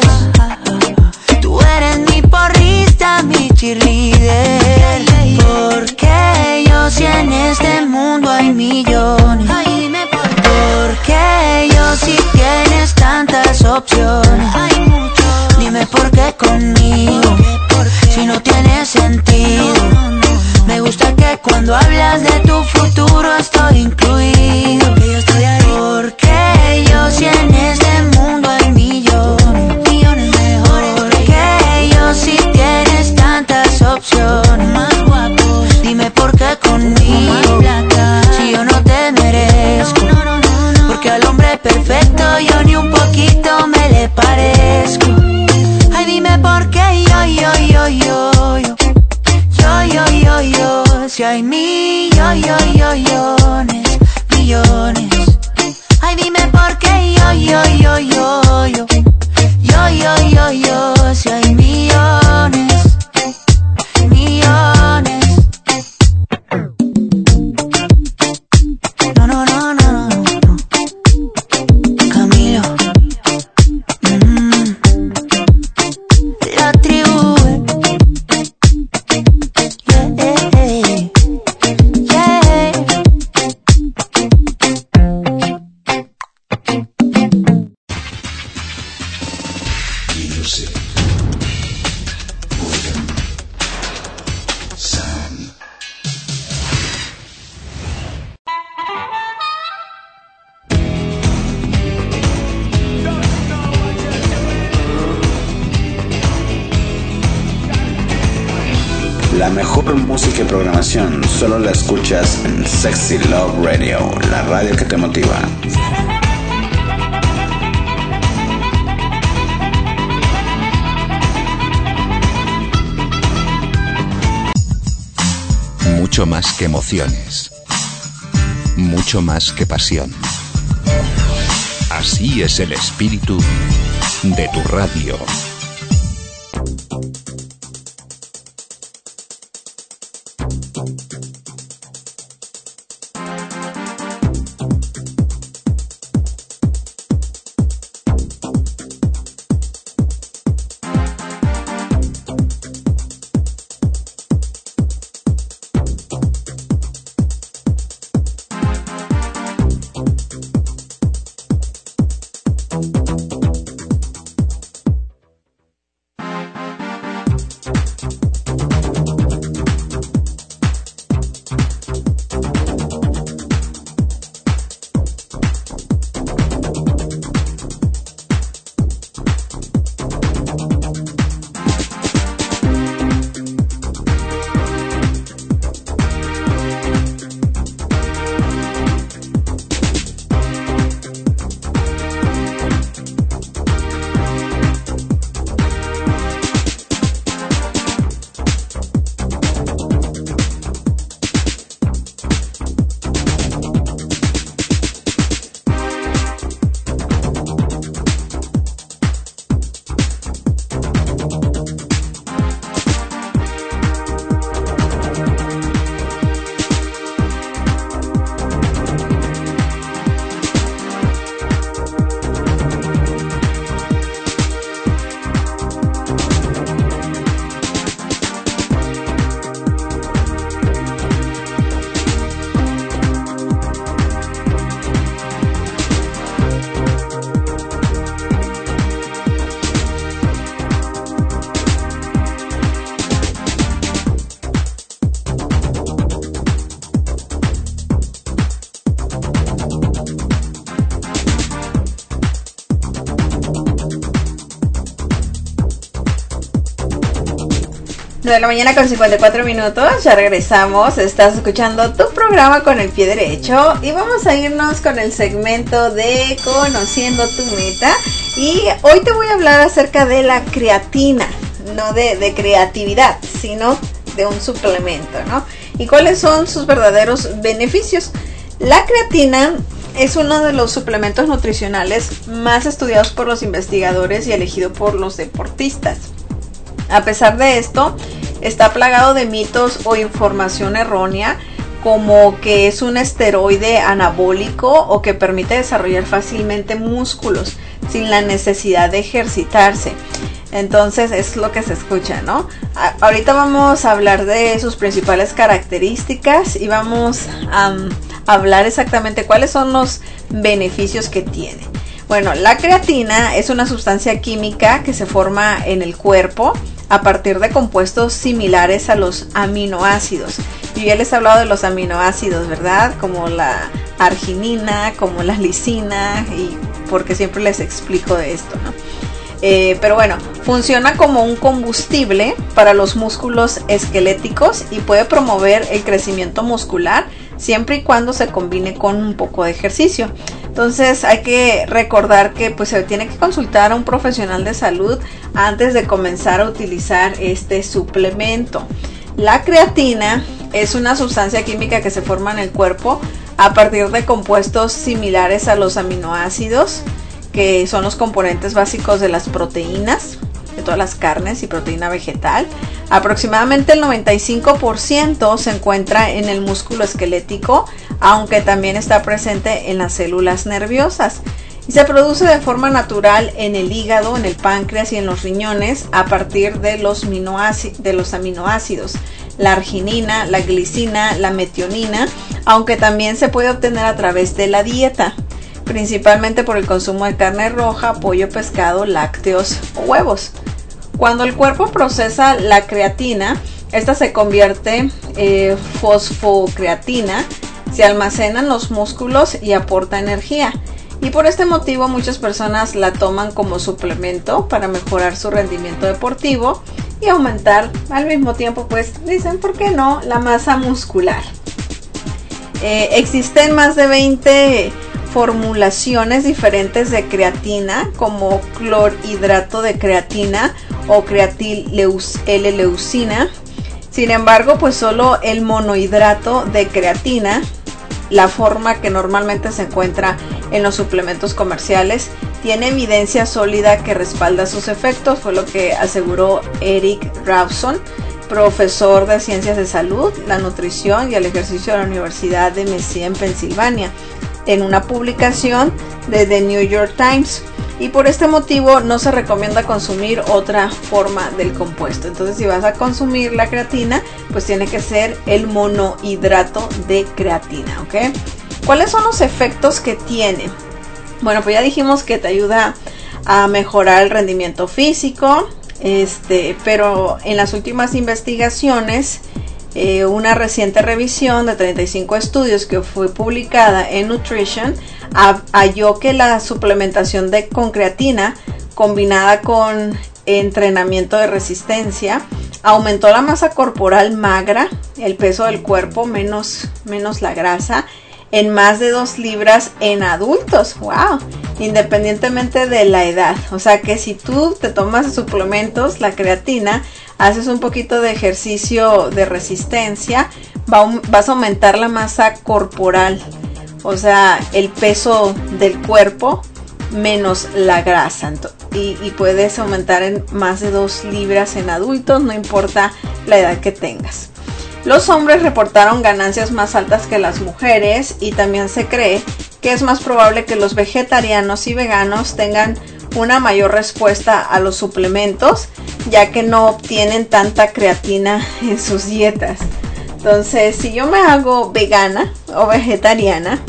K: Tú eres mi porrista, mi cheerleader. Porque yo si en este mundo hay millones, porque yo si tienes tantas opciones. Dime por qué conmigo, si no tiene sentido. Me gusta que cuando hablas de tu futuro estoy incluido. Porque yo si en este mundo hay millones mejores. Porque yo si tienes tantas opciones. Más guapos. Dime por qué conmigo, si yo no te merezco. Porque al hombre perfecto yo ni un poquito me le parezco. Ay, dime por qué yo, si hay millones. Ay, dime por qué yo, si hay millones. No. Camilo, la tribu.
B: La mejor música y programación solo la escuchas en Sexy Love Radio, la radio que te motiva.
A: Mucho más que emociones. Mucho más que pasión. Así es el espíritu de tu radio.
D: De la mañana con 54 minutos, ya regresamos. Estás escuchando tu programa Con el Pie Derecho y vamos a irnos con el segmento de Conociendo tu Meta. Y hoy te voy a hablar acerca de la creatina, no de creatividad, sino de un suplemento, ¿no? Y cuáles son sus verdaderos beneficios. La creatina es uno de los suplementos nutricionales más estudiados por los investigadores y elegido por los deportistas. A pesar de esto, está plagado de mitos o información errónea, como que es un esteroide anabólico o que permite desarrollar fácilmente músculos sin la necesidad de ejercitarse. Entonces es lo que se escucha, ¿no? Ahorita vamos a hablar de sus principales características y vamos a hablar exactamente cuáles son los beneficios que tiene. Bueno, la creatina es una sustancia química que se forma en el cuerpo a partir de compuestos similares a los aminoácidos. Yo ya les he hablado de los aminoácidos, ¿verdad? Como la arginina, como la lisina, y porque siempre les explico de esto, ¿no? Pero bueno, funciona como un combustible para los músculos esqueléticos y puede promover el crecimiento muscular siempre y cuando se combine con un poco de ejercicio. Entonces hay que recordar que pues se tiene que consultar a un profesional de salud antes de comenzar a utilizar este suplemento. La creatina es una sustancia química que se forma en el cuerpo a partir de compuestos similares a los aminoácidos, que son los componentes básicos de las proteínas, de todas las carnes y proteína vegetal. Aproximadamente el 95% se encuentra en el músculo esquelético, aunque también está presente en las células nerviosas. Y se produce de forma natural en el hígado, en el páncreas y en los riñones a partir de los aminoácidos, la arginina, la glicina, la metionina, aunque también se puede obtener a través de la dieta, principalmente por el consumo de carne roja, pollo, pescado, lácteos o huevos. Cuando el cuerpo procesa la creatina, esta se convierte en fosfocreatina, se almacena en los músculos y aporta energía. Y por este motivo muchas personas la toman como suplemento para mejorar su rendimiento deportivo y aumentar al mismo tiempo, pues dicen, ¿por qué no?, la masa muscular. Existen más de 20 formulaciones diferentes de creatina, como clorhidrato de creatina o creatil-L-leucina. Sin embargo, pues solo el monohidrato de creatina, la forma que normalmente se encuentra en los suplementos comerciales, tiene evidencia sólida que respalda sus efectos, fue lo que aseguró Eric Rawson, profesor de Ciencias de Salud, la Nutrición y el Ejercicio de la Universidad de Mesilla en Pensilvania, en una publicación de The New York Times. Y por este motivo no se recomienda consumir otra forma del compuesto. Entonces, si vas a consumir la creatina, pues tiene que ser el monohidrato de creatina, ¿ok? ¿Cuáles son los efectos que tiene? Bueno, pues ya dijimos que te ayuda a mejorar el rendimiento físico, pero en las últimas investigaciones, una reciente revisión de 35 estudios que fue publicada en Nutrition halló que la suplementación con creatina combinada con entrenamiento de resistencia aumentó la masa corporal magra, el peso del cuerpo menos la grasa, en más de 2 libras en adultos. ¡Wow! Independientemente de la edad. O sea que si tú te tomas suplementos, la creatina, haces un poquito de ejercicio de resistencia, vas a aumentar la masa corporal. O sea, el peso del cuerpo menos la grasa. Y puedes aumentar en más de 2 libras en adultos, no importa la edad que tengas. Los hombres reportaron ganancias más altas que las mujeres y también se cree que es más probable que los vegetarianos y veganos tengan una mayor respuesta a los suplementos, ya que no obtienen tanta creatina en sus dietas. Entonces, si yo me hago vegana o vegetariana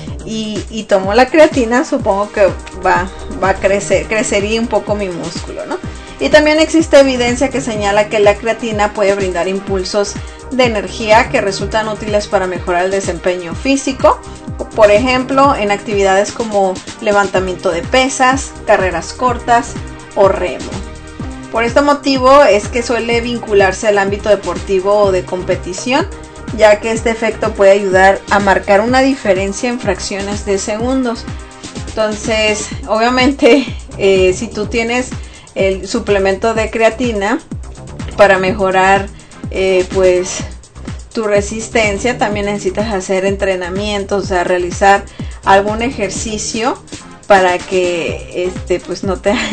D: y tomo la creatina, supongo que va a crecería un poco mi músculo, ¿no? Y también existe evidencia que señala que la creatina puede brindar impulsos de energía que resultan útiles para mejorar el desempeño físico, por ejemplo, en actividades como levantamiento de pesas, carreras cortas o remo. Por este motivo es que suele vincularse al ámbito deportivo o de competición, ya que este efecto puede ayudar a marcar una diferencia en fracciones de segundos. Entonces, obviamente, si tú tienes el suplemento de creatina para mejorar pues tu resistencia, también necesitas hacer entrenamientos, o sea, realizar algún ejercicio para que pues no te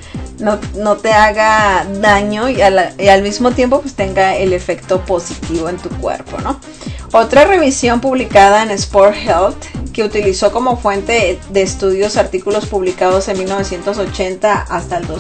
D: haga daño y al mismo tiempo pues tenga el efecto positivo en tu cuerpo, ¿no? Otra revisión publicada en Sport Health, que utilizó como fuente de estudios artículos publicados en 1980 hasta el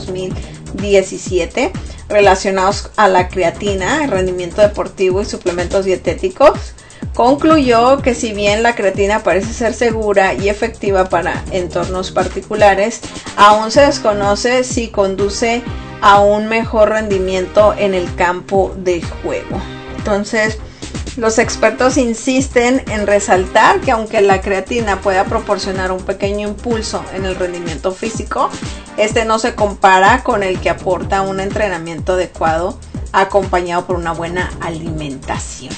D: 2017 relacionados a la creatina, el rendimiento deportivo y suplementos dietéticos, concluyó que si bien la creatina parece ser segura y efectiva para entornos particulares, aún se desconoce si conduce a un mejor rendimiento en el campo de juego. Entonces, los expertos insisten en resaltar que aunque la creatina pueda proporcionar un pequeño impulso en el rendimiento físico, este no se compara con el que aporta un entrenamiento adecuado acompañado por una buena alimentación.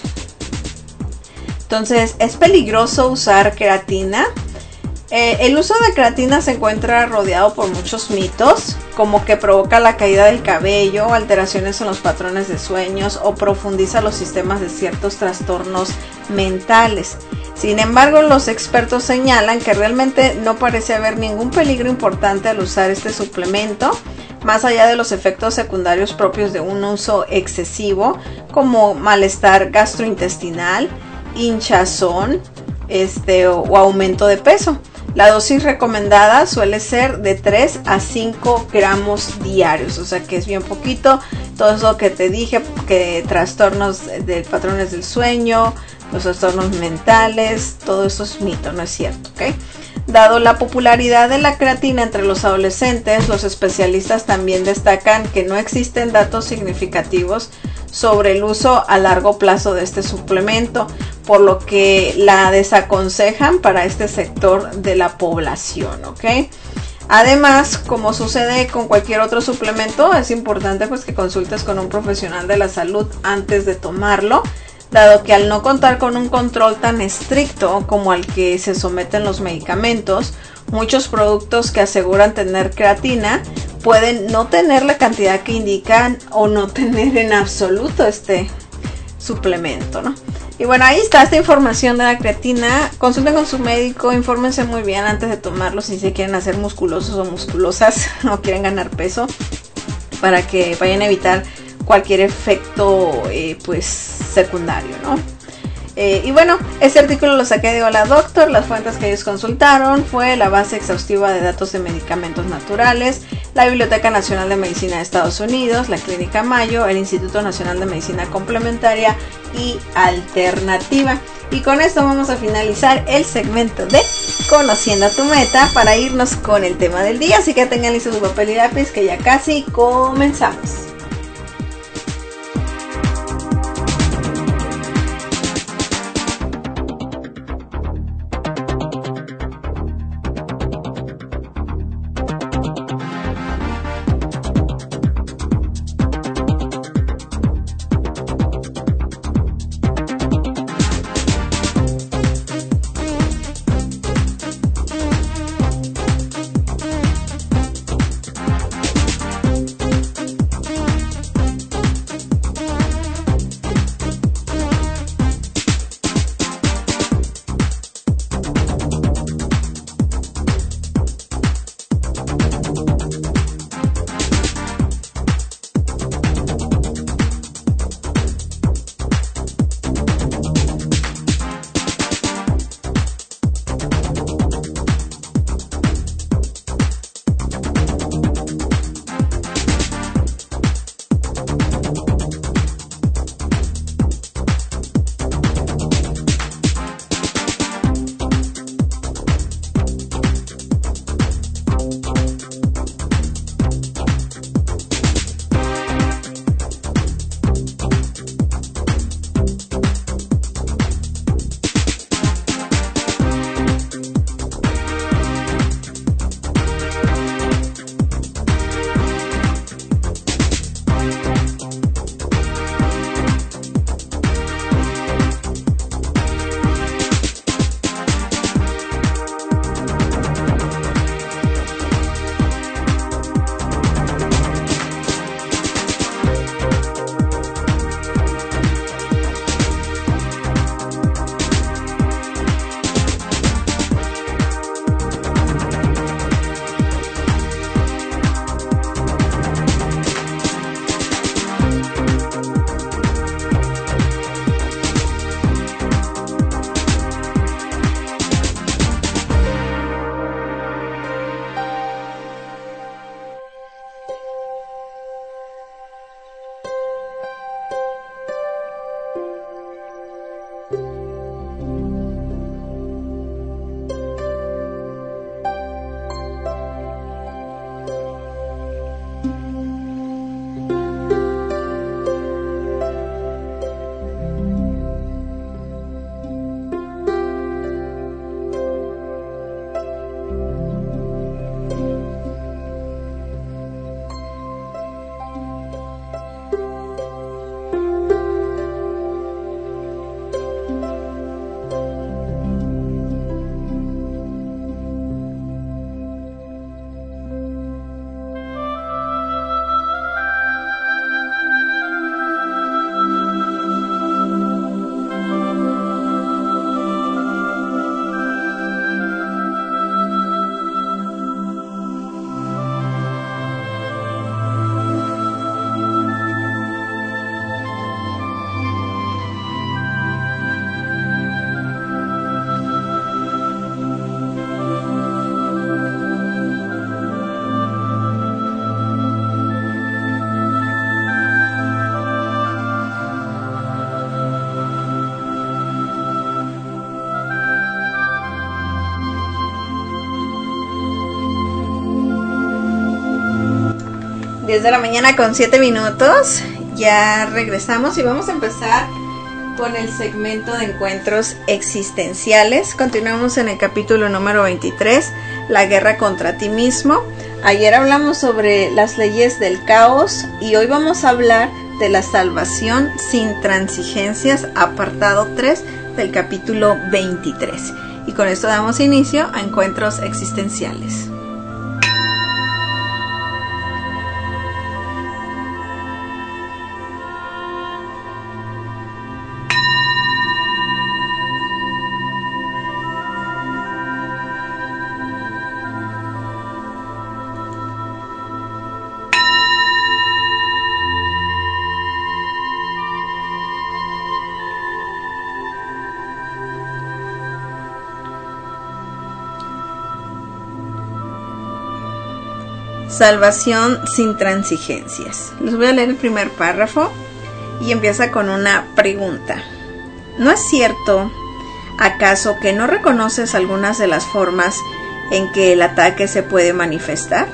D: Entonces, ¿es peligroso usar creatina? El uso de creatina se encuentra rodeado por muchos mitos, como que provoca la caída del cabello, alteraciones en los patrones de sueños o profundiza los sistemas de ciertos trastornos mentales. Sin embargo, los expertos señalan que realmente no parece haber ningún peligro importante al usar este suplemento, más allá de los efectos secundarios propios de un uso excesivo, como malestar gastrointestinal, hinchazón o aumento de peso. La dosis recomendada suele ser de 3 a 5 gramos diarios, o sea que es bien poquito. Todo eso que te dije, que trastornos de patrones del sueño, los trastornos mentales, todo eso es mito, no es cierto, ¿ok? Dado la popularidad de la creatina entre los adolescentes, los especialistas también destacan que no existen datos significativos sobre el uso a largo plazo de este suplemento, por lo que la desaconsejan para este sector de la población, ¿ok? Además, como sucede con cualquier otro suplemento, es importante pues que consultes con un profesional de la salud antes de tomarlo, dado que al no contar con un control tan estricto como al que se someten los medicamentos, muchos productos que aseguran tener creatina pueden no tener la cantidad que indican o no tener en absoluto este suplemento, ¿no? Y bueno, ahí está esta información de la creatina. Consulten con su médico, infórmense muy bien antes de tomarlo si se quieren hacer musculosos o musculosas o quieren ganar peso, para que vayan a evitar cualquier efecto pues secundario, ¿no? Y bueno, este artículo lo saqué de Hola Doctor. Las fuentes que ellos consultaron fue la base exhaustiva de datos de medicamentos naturales, la Biblioteca Nacional de Medicina de Estados Unidos, la Clínica Mayo, el Instituto Nacional de Medicina Complementaria y Alternativa. Y con esto vamos a finalizar el segmento de Conociendo tu Meta para irnos con el tema del día. Así que tengan listo su papel y lápiz, que ya casi comenzamos. De la mañana con 7 minutos. Ya regresamos y vamos a empezar con el segmento de encuentros existenciales. Continuamos en el capítulo número 23, la guerra contra ti mismo. Ayer hablamos sobre las leyes del caos y hoy vamos a hablar de la salvación sin transigencias, apartado 3 del capítulo 23. Y con esto damos inicio a encuentros existenciales. Salvación sin transigencias. Les voy a leer el primer párrafo y empieza con una pregunta. ¿No es cierto, acaso, que no reconoces algunas de las formas en que el ataque se puede manifestar?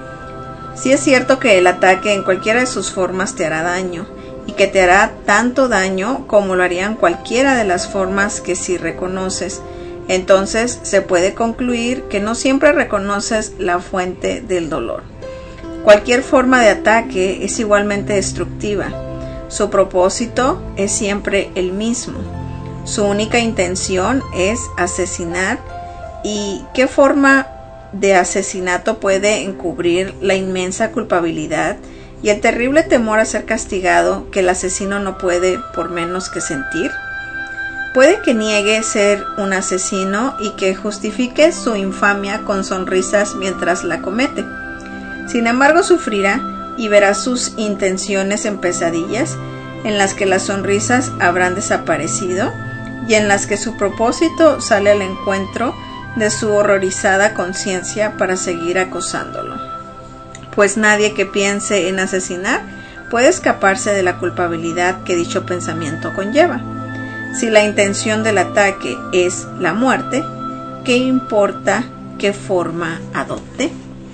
D: Sí es cierto que el ataque en cualquiera de sus formas te hará daño, y que te hará tanto daño como lo harían cualquiera de las formas que sí reconoces. Entonces se puede concluir que no siempre reconoces la fuente del dolor. Cualquier forma de ataque es igualmente destructiva. Su propósito es siempre el mismo. Su única intención es asesinar. ¿Y qué forma de asesinato puede encubrir la inmensa culpabilidad y el terrible temor a ser castigado que el asesino no puede por menos que sentir? Puede que niegue ser un asesino y que justifique su infamia con sonrisas mientras la comete. Sin embargo, sufrirá y verá sus intenciones en pesadillas, en las que las sonrisas habrán desaparecido y en las que su propósito sale al encuentro de su horrorizada conciencia para seguir acosándolo. Pues nadie que piense en asesinar puede escaparse de la culpabilidad que dicho pensamiento conlleva. Si la intención del ataque es la muerte, ¿qué importa qué forma adopte?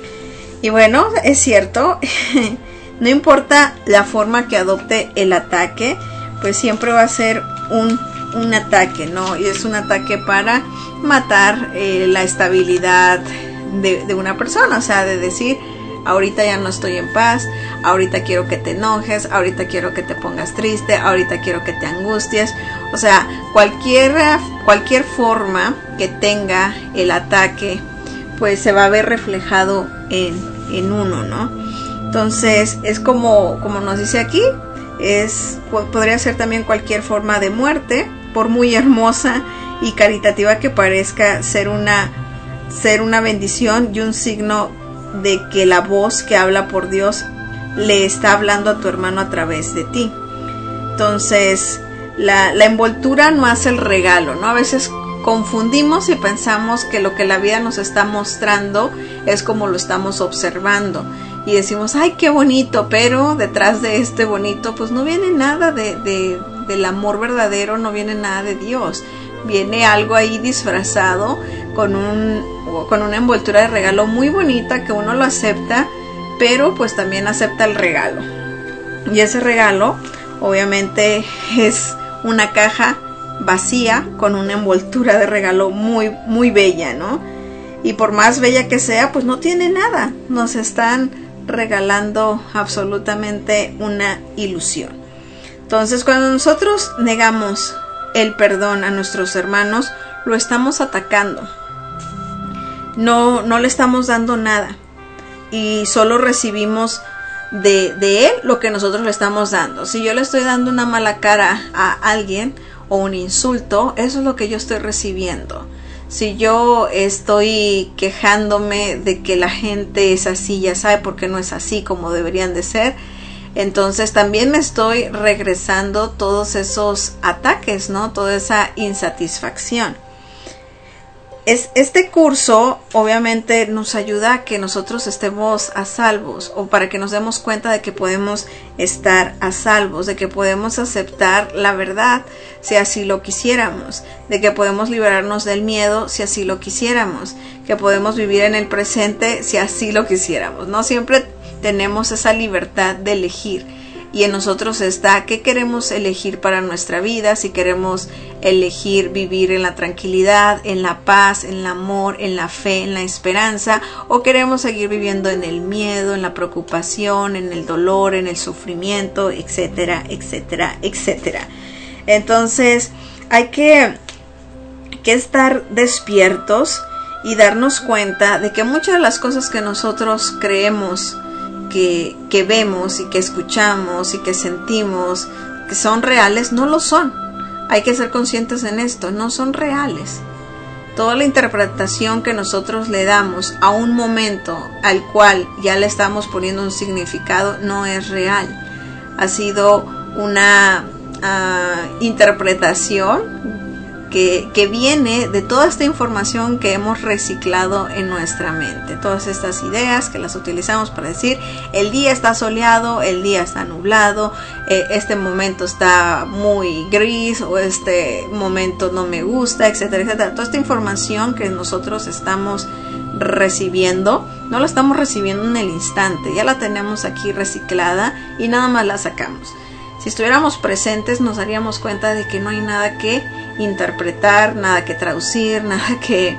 D: Y bueno, es cierto, no importa la forma que adopte el ataque, pues siempre va a ser un ataque, ¿no? Y es un ataque para matar la estabilidad de una persona, o sea, de decir, ahorita ya no estoy en paz, ahorita quiero que te enojes, ahorita quiero que te pongas triste, ahorita quiero que te angusties. O sea, cualquier forma que tenga el ataque, pues se va a ver reflejado en uno, ¿no? Entonces, es como nos dice aquí, podría ser también cualquier forma de muerte, por muy hermosa y caritativa que parezca ser una bendición y un signo de que la voz que habla por Dios le está hablando a tu hermano a través de ti. Entonces, la envoltura no hace el regalo, ¿no? A veces confundimos y pensamos que lo que la vida nos está mostrando es como lo estamos observando y decimos, ay, qué bonito, pero detrás de este bonito pues no viene nada del amor verdadero, no viene nada de Dios, viene algo ahí disfrazado con una envoltura de regalo muy bonita que uno lo acepta, pero pues también acepta el regalo, y ese regalo obviamente es una caja vacía con una envoltura de regalo muy muy bella, ¿no? Y por más bella que sea, pues no tiene nada, nos están regalando absolutamente una ilusión. Entonces, cuando nosotros negamos el perdón a nuestros hermanos, lo estamos atacando, no le estamos dando nada y solo recibimos de él lo que nosotros le estamos dando. Si yo le estoy dando una mala cara a alguien o un insulto, eso es lo que yo estoy recibiendo. Si yo estoy quejándome de que la gente es así, ya sabe por qué no es así como deberían de ser, entonces también me estoy regresando todos esos ataques, ¿no? Toda esa insatisfacción. Este curso obviamente nos ayuda a que nosotros estemos a salvos, o para que nos demos cuenta de que podemos estar a salvos, de que podemos aceptar la verdad si así lo quisiéramos, de que podemos liberarnos del miedo si así lo quisiéramos, que podemos vivir en el presente si así lo quisiéramos. No siempre tenemos esa libertad de elegir. Y en nosotros está qué queremos elegir para nuestra vida, si queremos elegir vivir en la tranquilidad, en la paz, en el amor, en la fe, en la esperanza, o queremos seguir viviendo en el miedo, en la preocupación, en el dolor, en el sufrimiento, etcétera, etcétera, etcétera. Entonces hay que estar despiertos y darnos cuenta de que muchas de las cosas que nosotros creemos que vemos y que escuchamos y que sentimos que son reales, no lo son. Hay que ser conscientes en esto, no son reales. Toda la interpretación que nosotros le damos a un momento al cual ya le estamos poniendo un significado no es real. Ha sido una interpretación que viene de toda esta información que hemos reciclado en nuestra mente, todas estas ideas que las utilizamos para decir el día está soleado, el día está nublado, este momento está muy gris o este momento no me gusta, etcétera, etcétera. Toda esta información que nosotros estamos recibiendo, no la estamos recibiendo en el instante, ya la tenemos aquí reciclada y nada más la sacamos. Si estuviéramos presentes nos daríamos cuenta de que no hay nada que interpretar, nada que traducir, nada que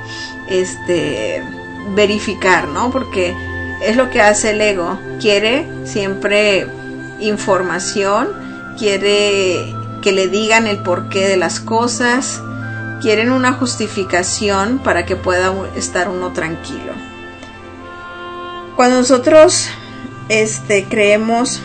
D: verificar, ¿no? Porque es lo que hace el ego, quiere siempre información, quiere que le digan el porqué de las cosas, quieren una justificación para que pueda estar uno tranquilo. Cuando nosotros creemos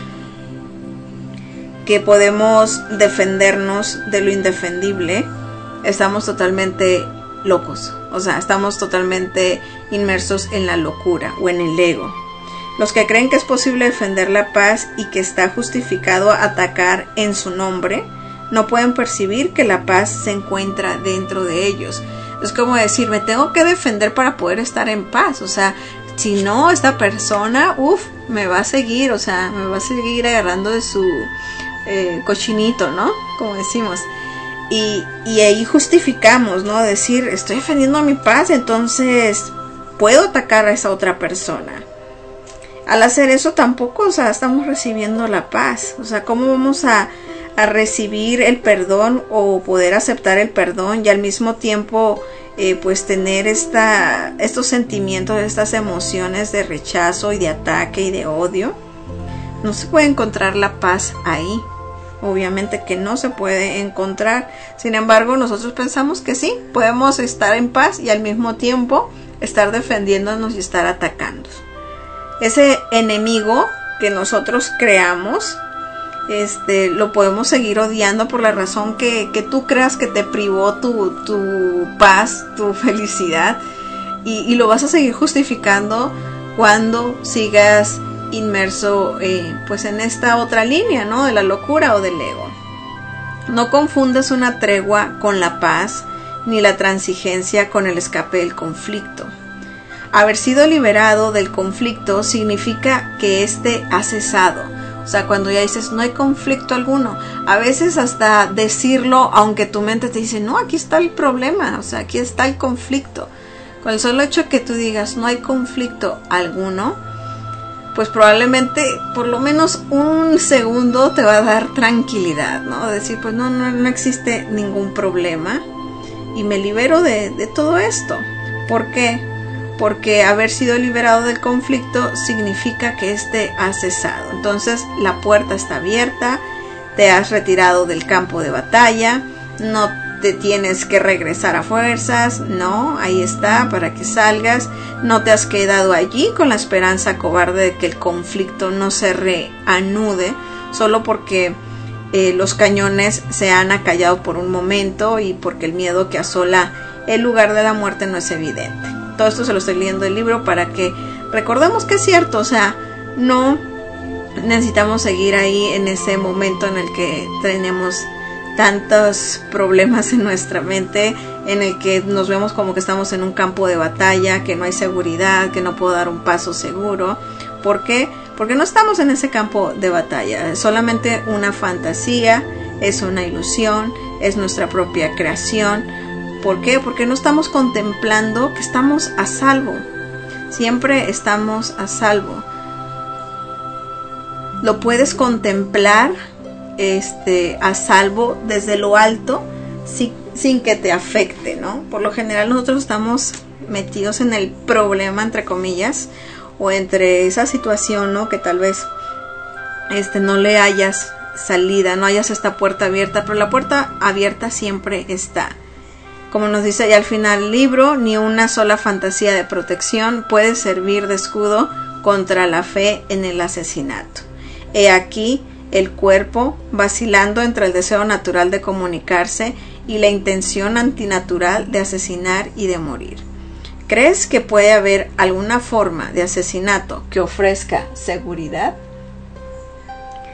D: que podemos defendernos de lo indefendible, estamos totalmente locos, o sea, estamos totalmente inmersos en la locura o en el ego. Los que creen que es posible defender la paz y que está justificado atacar en su nombre, no pueden percibir que la paz se encuentra dentro de ellos. Es como decir, me tengo que defender para poder estar en paz, o sea, si no, esta persona, me va a seguir, o sea, me va a seguir agarrando de su cochinito, ¿no? Como decimos. Y ahí justificamos, ¿no? Decir, estoy defendiendo mi paz, entonces puedo atacar a esa otra persona. Al hacer eso tampoco, o sea, estamos recibiendo la paz. O sea, ¿cómo vamos a recibir el perdón o poder aceptar el perdón y al mismo tiempo pues tener estos sentimientos, estas emociones de rechazo y de ataque y de odio? No se puede encontrar la paz ahí. Obviamente que no se puede encontrar. Sin embargo, nosotros pensamos que sí, podemos estar en paz y al mismo tiempo estar defendiéndonos y estar atacando. Ese enemigo que nosotros creamos, lo podemos seguir odiando por la razón que tú creas que te privó tu paz, tu felicidad, y lo vas a seguir justificando cuando sigas inmerso pues en esta otra línea, ¿no? De la locura o del ego. No confundes una tregua con la paz, ni la transigencia con el escape del conflicto. Haber sido liberado del conflicto significa que éste ha cesado. O sea, cuando ya dices no hay conflicto alguno, a veces hasta decirlo, aunque tu mente te dice no, aquí está el problema, o sea, aquí está el conflicto. Con el solo hecho que tú digas no hay conflicto alguno, pues probablemente por lo menos un segundo te va a dar tranquilidad, ¿no? Decir, pues no existe ningún problema y me libero de todo esto. ¿Por qué? Porque haber sido liberado del conflicto significa que éste ha cesado. Entonces la puerta está abierta, te has retirado del campo de batalla, no te tienes que regresar a fuerzas, no, ahí está para que salgas, no te has quedado allí con la esperanza cobarde de que el conflicto no se reanude solo porque los cañones se han acallado por un momento y porque el miedo que asola el lugar de la muerte no es evidente. Todo esto se lo estoy leyendo del libro para que recordemos que es cierto, o sea, no necesitamos seguir ahí en ese momento en el que tenemos tantos problemas en nuestra mente, en el que nos vemos como que estamos en un campo de batalla, que no hay seguridad, que no puedo dar un paso seguro. ¿Por qué? Porque no estamos en ese campo de batalla, es solamente una fantasía, es una ilusión, es nuestra propia creación. ¿Por qué? Porque no estamos contemplando que estamos a salvo. Siempre estamos a salvo. Lo puedes contemplar a salvo desde lo alto sin que te afecte, ¿no? Por lo general nosotros estamos metidos en el problema, entre comillas, o entre esa situación, ¿no? Que tal vez no le hayas salida, no hayas esta puerta abierta, pero la puerta abierta siempre está. Como nos dice ya al final el libro, ni una sola fantasía de protección puede servir de escudo contra la fe en el asesinato. He aquí el cuerpo vacilando entre el deseo natural de comunicarse y la intención antinatural de asesinar y de morir. ¿Crees que puede haber alguna forma de asesinato que ofrezca seguridad?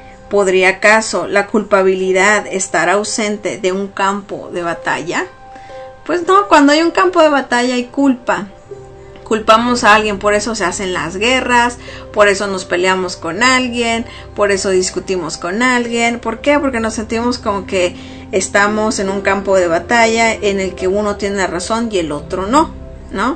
D: ¿Podría acaso la culpabilidad estar ausente de un campo de batalla?
F: Pues no, cuando hay un campo de batalla hay culpa. Culpamos a alguien, por eso se hacen las guerras, por eso nos peleamos con alguien, por eso discutimos con alguien. ¿Por qué? Porque nos sentimos como que estamos en un campo de batalla en el que uno tiene la razón y el otro no, ¿no?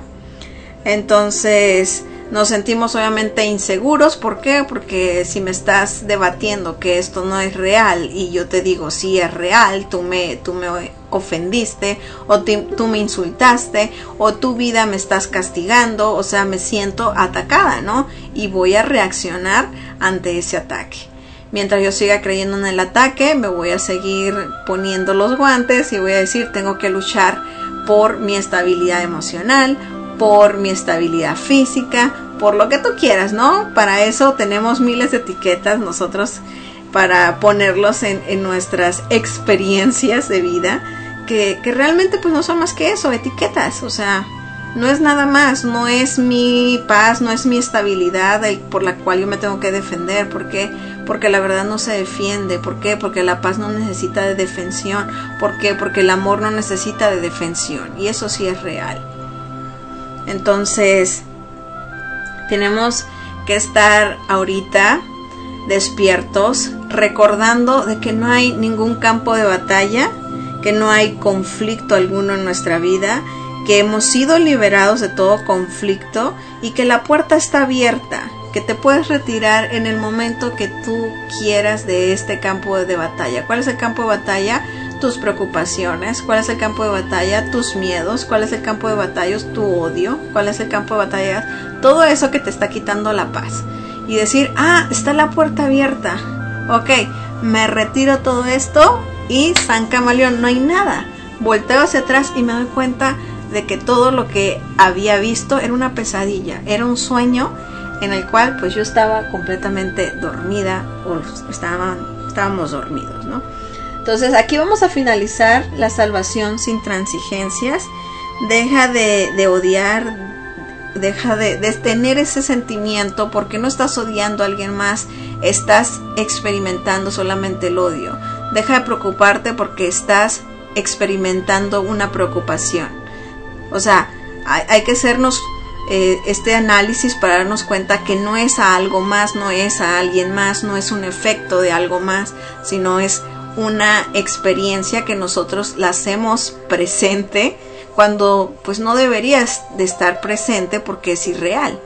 F: Entonces nos sentimos obviamente inseguros. ¿Por qué? Porque si me estás debatiendo que esto no es real y yo te digo sí es real, tú me ofendiste o tú me insultaste o tu vida me estás castigando, o sea, me siento atacada, ¿no? Y voy a reaccionar ante ese ataque. Mientras yo siga creyendo en el ataque, me voy a seguir poniendo los guantes y voy a decir, tengo que luchar por mi estabilidad emocional, por mi estabilidad física, por lo que tú quieras, ¿no? Para eso tenemos miles de etiquetas nosotros para ponerlos en nuestras experiencias de vida, que realmente pues no son más que eso, etiquetas. O sea, no es nada más, no es mi paz, no es mi estabilidad por la cual yo me tengo que defender. ¿Por qué? Porque la verdad no se defiende. ¿Por qué? Porque la paz no necesita de defensión. ¿Por qué? Porque el amor no necesita de defensión, y eso sí es real. Entonces tenemos que estar ahorita despiertos, recordando de que no hay ningún campo de batalla, que no hay conflicto alguno en nuestra vida, que hemos sido liberados de todo conflicto y que la puerta está abierta, que te puedes retirar en el momento que tú quieras de este campo de batalla. ¿Cuál es el campo de batalla? Tus preocupaciones. ¿Cuál es el campo de batalla? Tus miedos. ¿Cuál es el campo de batalla? Tu odio. ¿Cuál es el campo de batalla? Todo eso que te está quitando la paz. Y decir, está la puerta abierta. Ok, me retiro todo esto y San Camaleón, no hay nada. Volteo hacia atrás y me doy cuenta de que todo lo que había visto era una pesadilla, era un sueño en el cual pues yo estaba completamente dormida, o estábamos dormidos, ¿no? Entonces aquí vamos a finalizar la salvación sin transigencias. Deja de odiar, deja de tener ese sentimiento, porque no estás odiando a alguien más, estás experimentando solamente el odio. Deja de preocuparte porque estás experimentando una preocupación. O sea, hay que hacernos este análisis para darnos cuenta que no es a algo más, no es a alguien más, no es un efecto de algo más, sino es una experiencia que nosotros la hacemos presente cuando pues no deberías de estar presente, porque es irreal.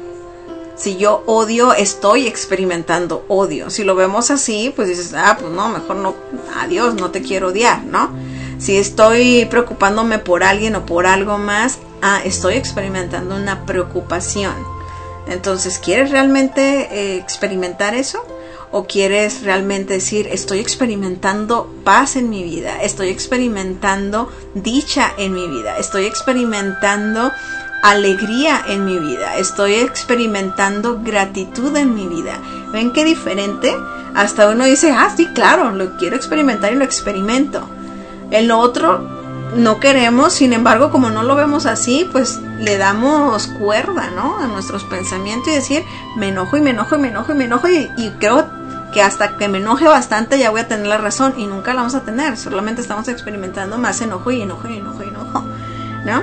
F: Si yo odio, estoy experimentando odio. Si lo vemos así, pues dices, pues no, mejor no, adiós, no te quiero odiar, ¿no? Si estoy preocupándome por alguien o por algo más, estoy experimentando una preocupación. Entonces, ¿quieres realmente experimentar eso? ¿O quieres realmente decir, estoy experimentando paz en mi vida, estoy experimentando dicha en mi vida, estoy experimentando alegría en mi vida, estoy experimentando gratitud en mi vida? ¿Ven qué diferente? Hasta uno dice, sí, claro, lo quiero experimentar y lo experimento. En lo otro no queremos, sin embargo, como no lo vemos así, pues le damos cuerda, ¿no?, a nuestros pensamientos, y decir, me enojo y me enojo y me enojo y me enojo, y creo que hasta que me enoje bastante ya voy a tener la razón, y nunca la vamos a tener. Solamente estamos experimentando más enojo y enojo y enojo y enojo, ¿no?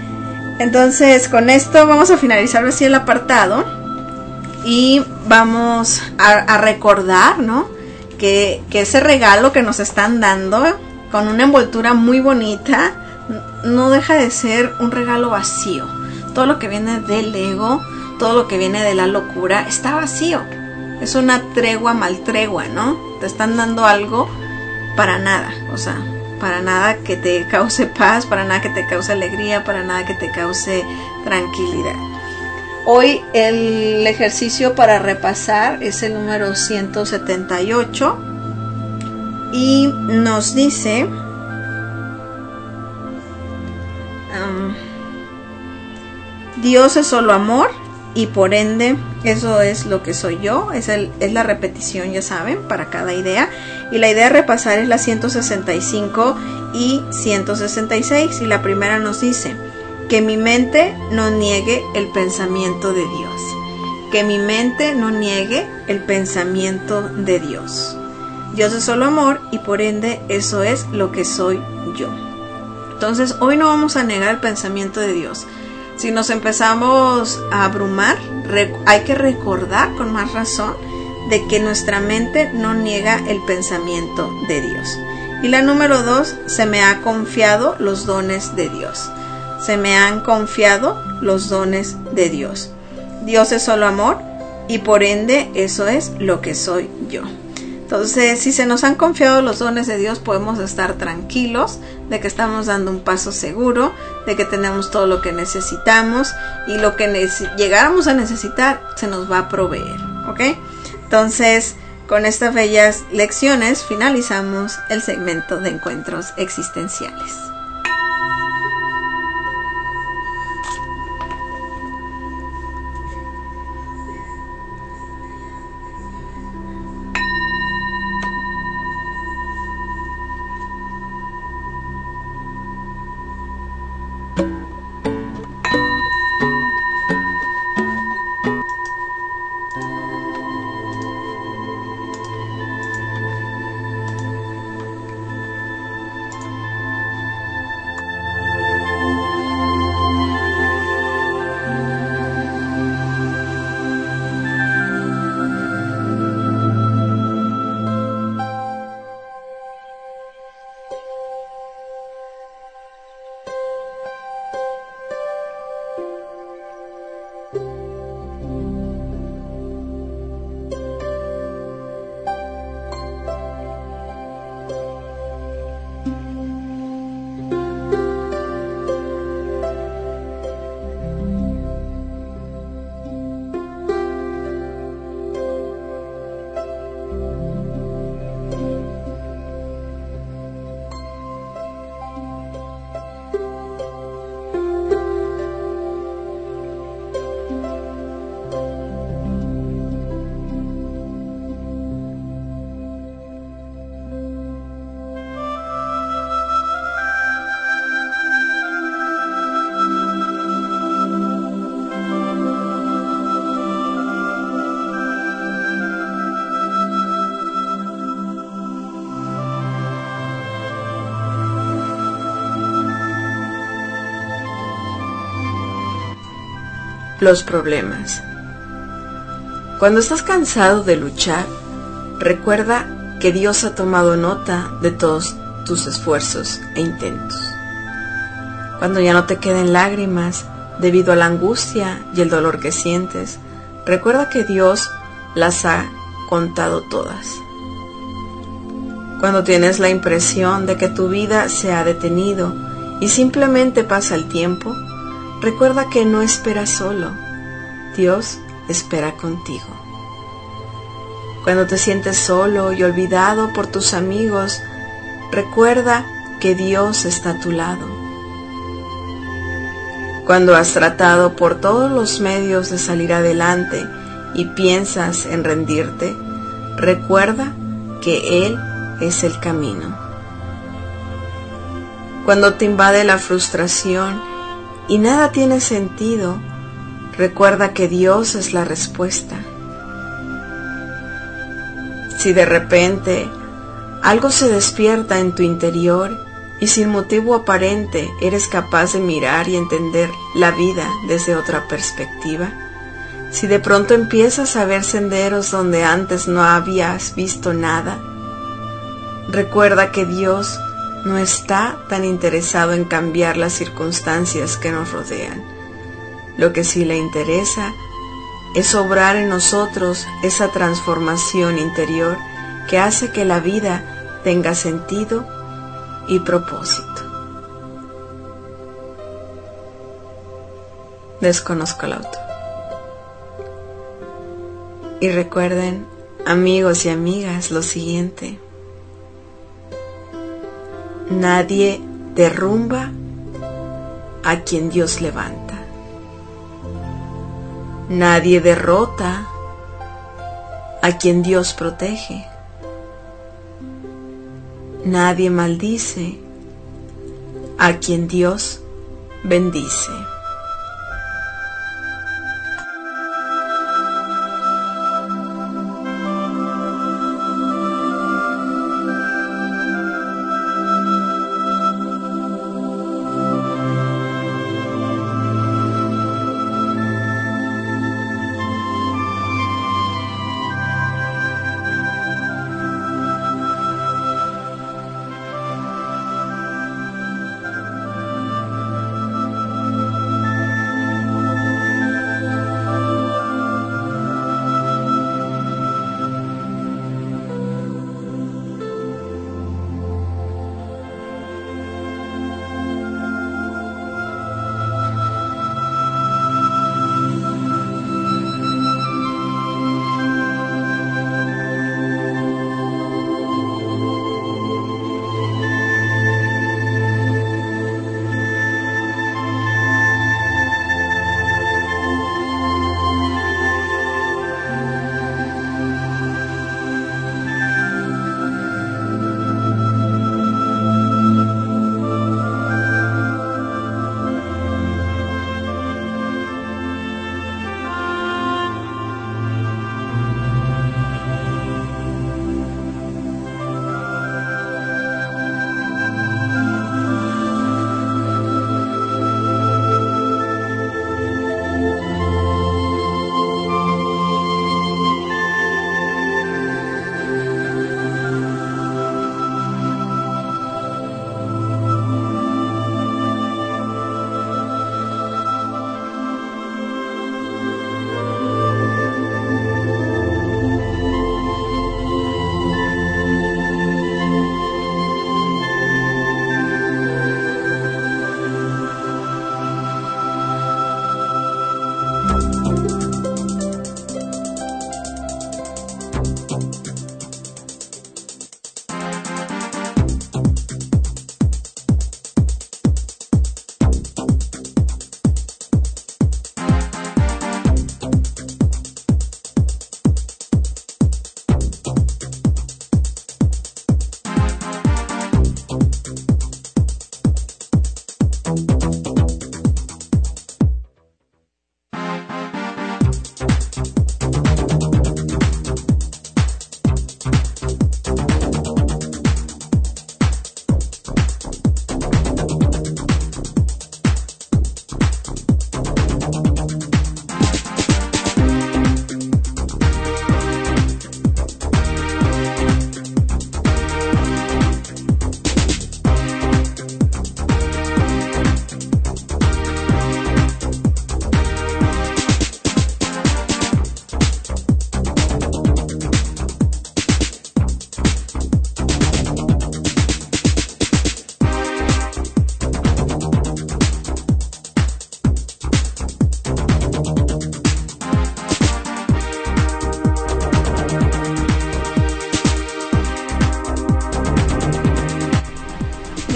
F: Entonces, con esto vamos a finalizar así el apartado y vamos a recordar, ¿no?, que ese regalo que nos están dando con una envoltura muy bonita no deja de ser un regalo vacío. Todo lo que viene del ego, todo lo que viene de la locura está vacío. Es una tregua mal tregua, ¿no? Te están dando algo para nada, o sea, para nada que te cause paz, para nada que te cause alegría, para nada que te cause tranquilidad. Hoy el ejercicio para repasar es el número 178 y nos dice, Dios es solo amor y por ende eso es lo que soy yo. Es la repetición, ya saben, para cada idea. Y la idea de repasar es la 165 y 166. Y la primera nos dice, que mi mente no niegue el pensamiento de Dios. Que mi mente no niegue el pensamiento de Dios. Dios es solo amor y por ende eso es lo que soy yo. Entonces, hoy no vamos a negar el pensamiento de Dios. Si nos empezamos a abrumar, hay que recordar con más razón de que nuestra mente no niega el pensamiento de Dios. Y la número 2, se me ha confiado los dones de Dios. Se me han confiado los dones de Dios. Dios es solo amor y por ende eso es lo que soy yo. Entonces, si se nos han confiado los dones de Dios, podemos estar tranquilos de que estamos dando un paso seguro, de que tenemos todo lo que necesitamos y lo que llegáramos a necesitar se nos va a proveer, ¿ok? Entonces, con estas bellas lecciones finalizamos el segmento de encuentros existenciales. Los problemas. Cuando estás cansado de luchar, recuerda que Dios ha tomado nota de todos tus esfuerzos e intentos. Cuando ya no te queden lágrimas debido a la angustia y el dolor que sientes, recuerda que Dios las ha contado todas. Cuando tienes la impresión de que tu vida se ha detenido y simplemente pasa el tiempo, recuerda que no esperas solo, Dios espera contigo. Cuando te sientes solo y olvidado por tus amigos, recuerda que Dios está a tu lado. Cuando has tratado por todos los medios de salir adelante y piensas en rendirte, recuerda que Él es el camino. Cuando te invade la frustración y nada tiene sentido, recuerda que Dios es la respuesta. Si de repente algo se despierta en tu interior y sin motivo aparente eres capaz de mirar y entender la vida desde otra perspectiva, si de pronto empiezas a ver senderos donde antes no habías visto nada, recuerda que Dios no está tan interesado en cambiar las circunstancias que nos rodean. Lo que sí le interesa es obrar en nosotros esa transformación interior que hace que la vida tenga sentido y propósito. Desconozco el autor. Y recuerden, amigos y amigas, lo siguiente: nadie derrumba a quien Dios levanta. Nadie derrota a quien Dios protege. Nadie maldice a quien Dios bendice.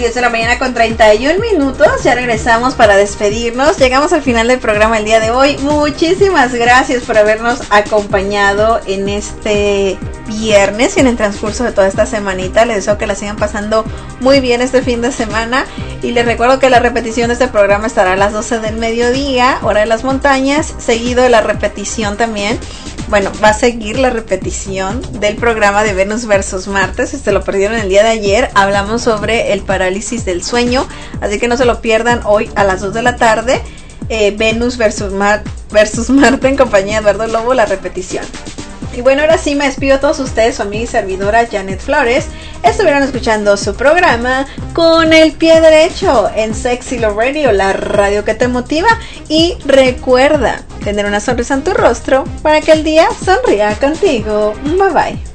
D: 10 de la mañana con 31 minutos. Ya regresamos para despedirnos. Llegamos al final del programa el día de hoy. Muchísimas gracias por habernos acompañado en este viernes y en el transcurso de toda esta semanita. Les deseo que la sigan pasando muy bien este fin de semana. Y les recuerdo que la repetición de este programa estará a las 12 del mediodía, hora de las montañas, seguido de la repetición también. Bueno, va a seguir la repetición del programa de Venus versus Marte. Si se lo perdieron el día de ayer, hablamos sobre el parálisis del sueño, así que no se lo pierdan hoy a las 2 de la tarde. Venus versus Marte en compañía de Eduardo Lobo, la repetición. Y bueno, ahora sí me despido a todos ustedes, su amiga y servidora Janet Flores. Estuvieron escuchando su programa Con el Pie Derecho en Sexy Love Radio, la radio que te motiva. Y recuerda tener una sonrisa en tu rostro para que el día sonría contigo. Bye bye.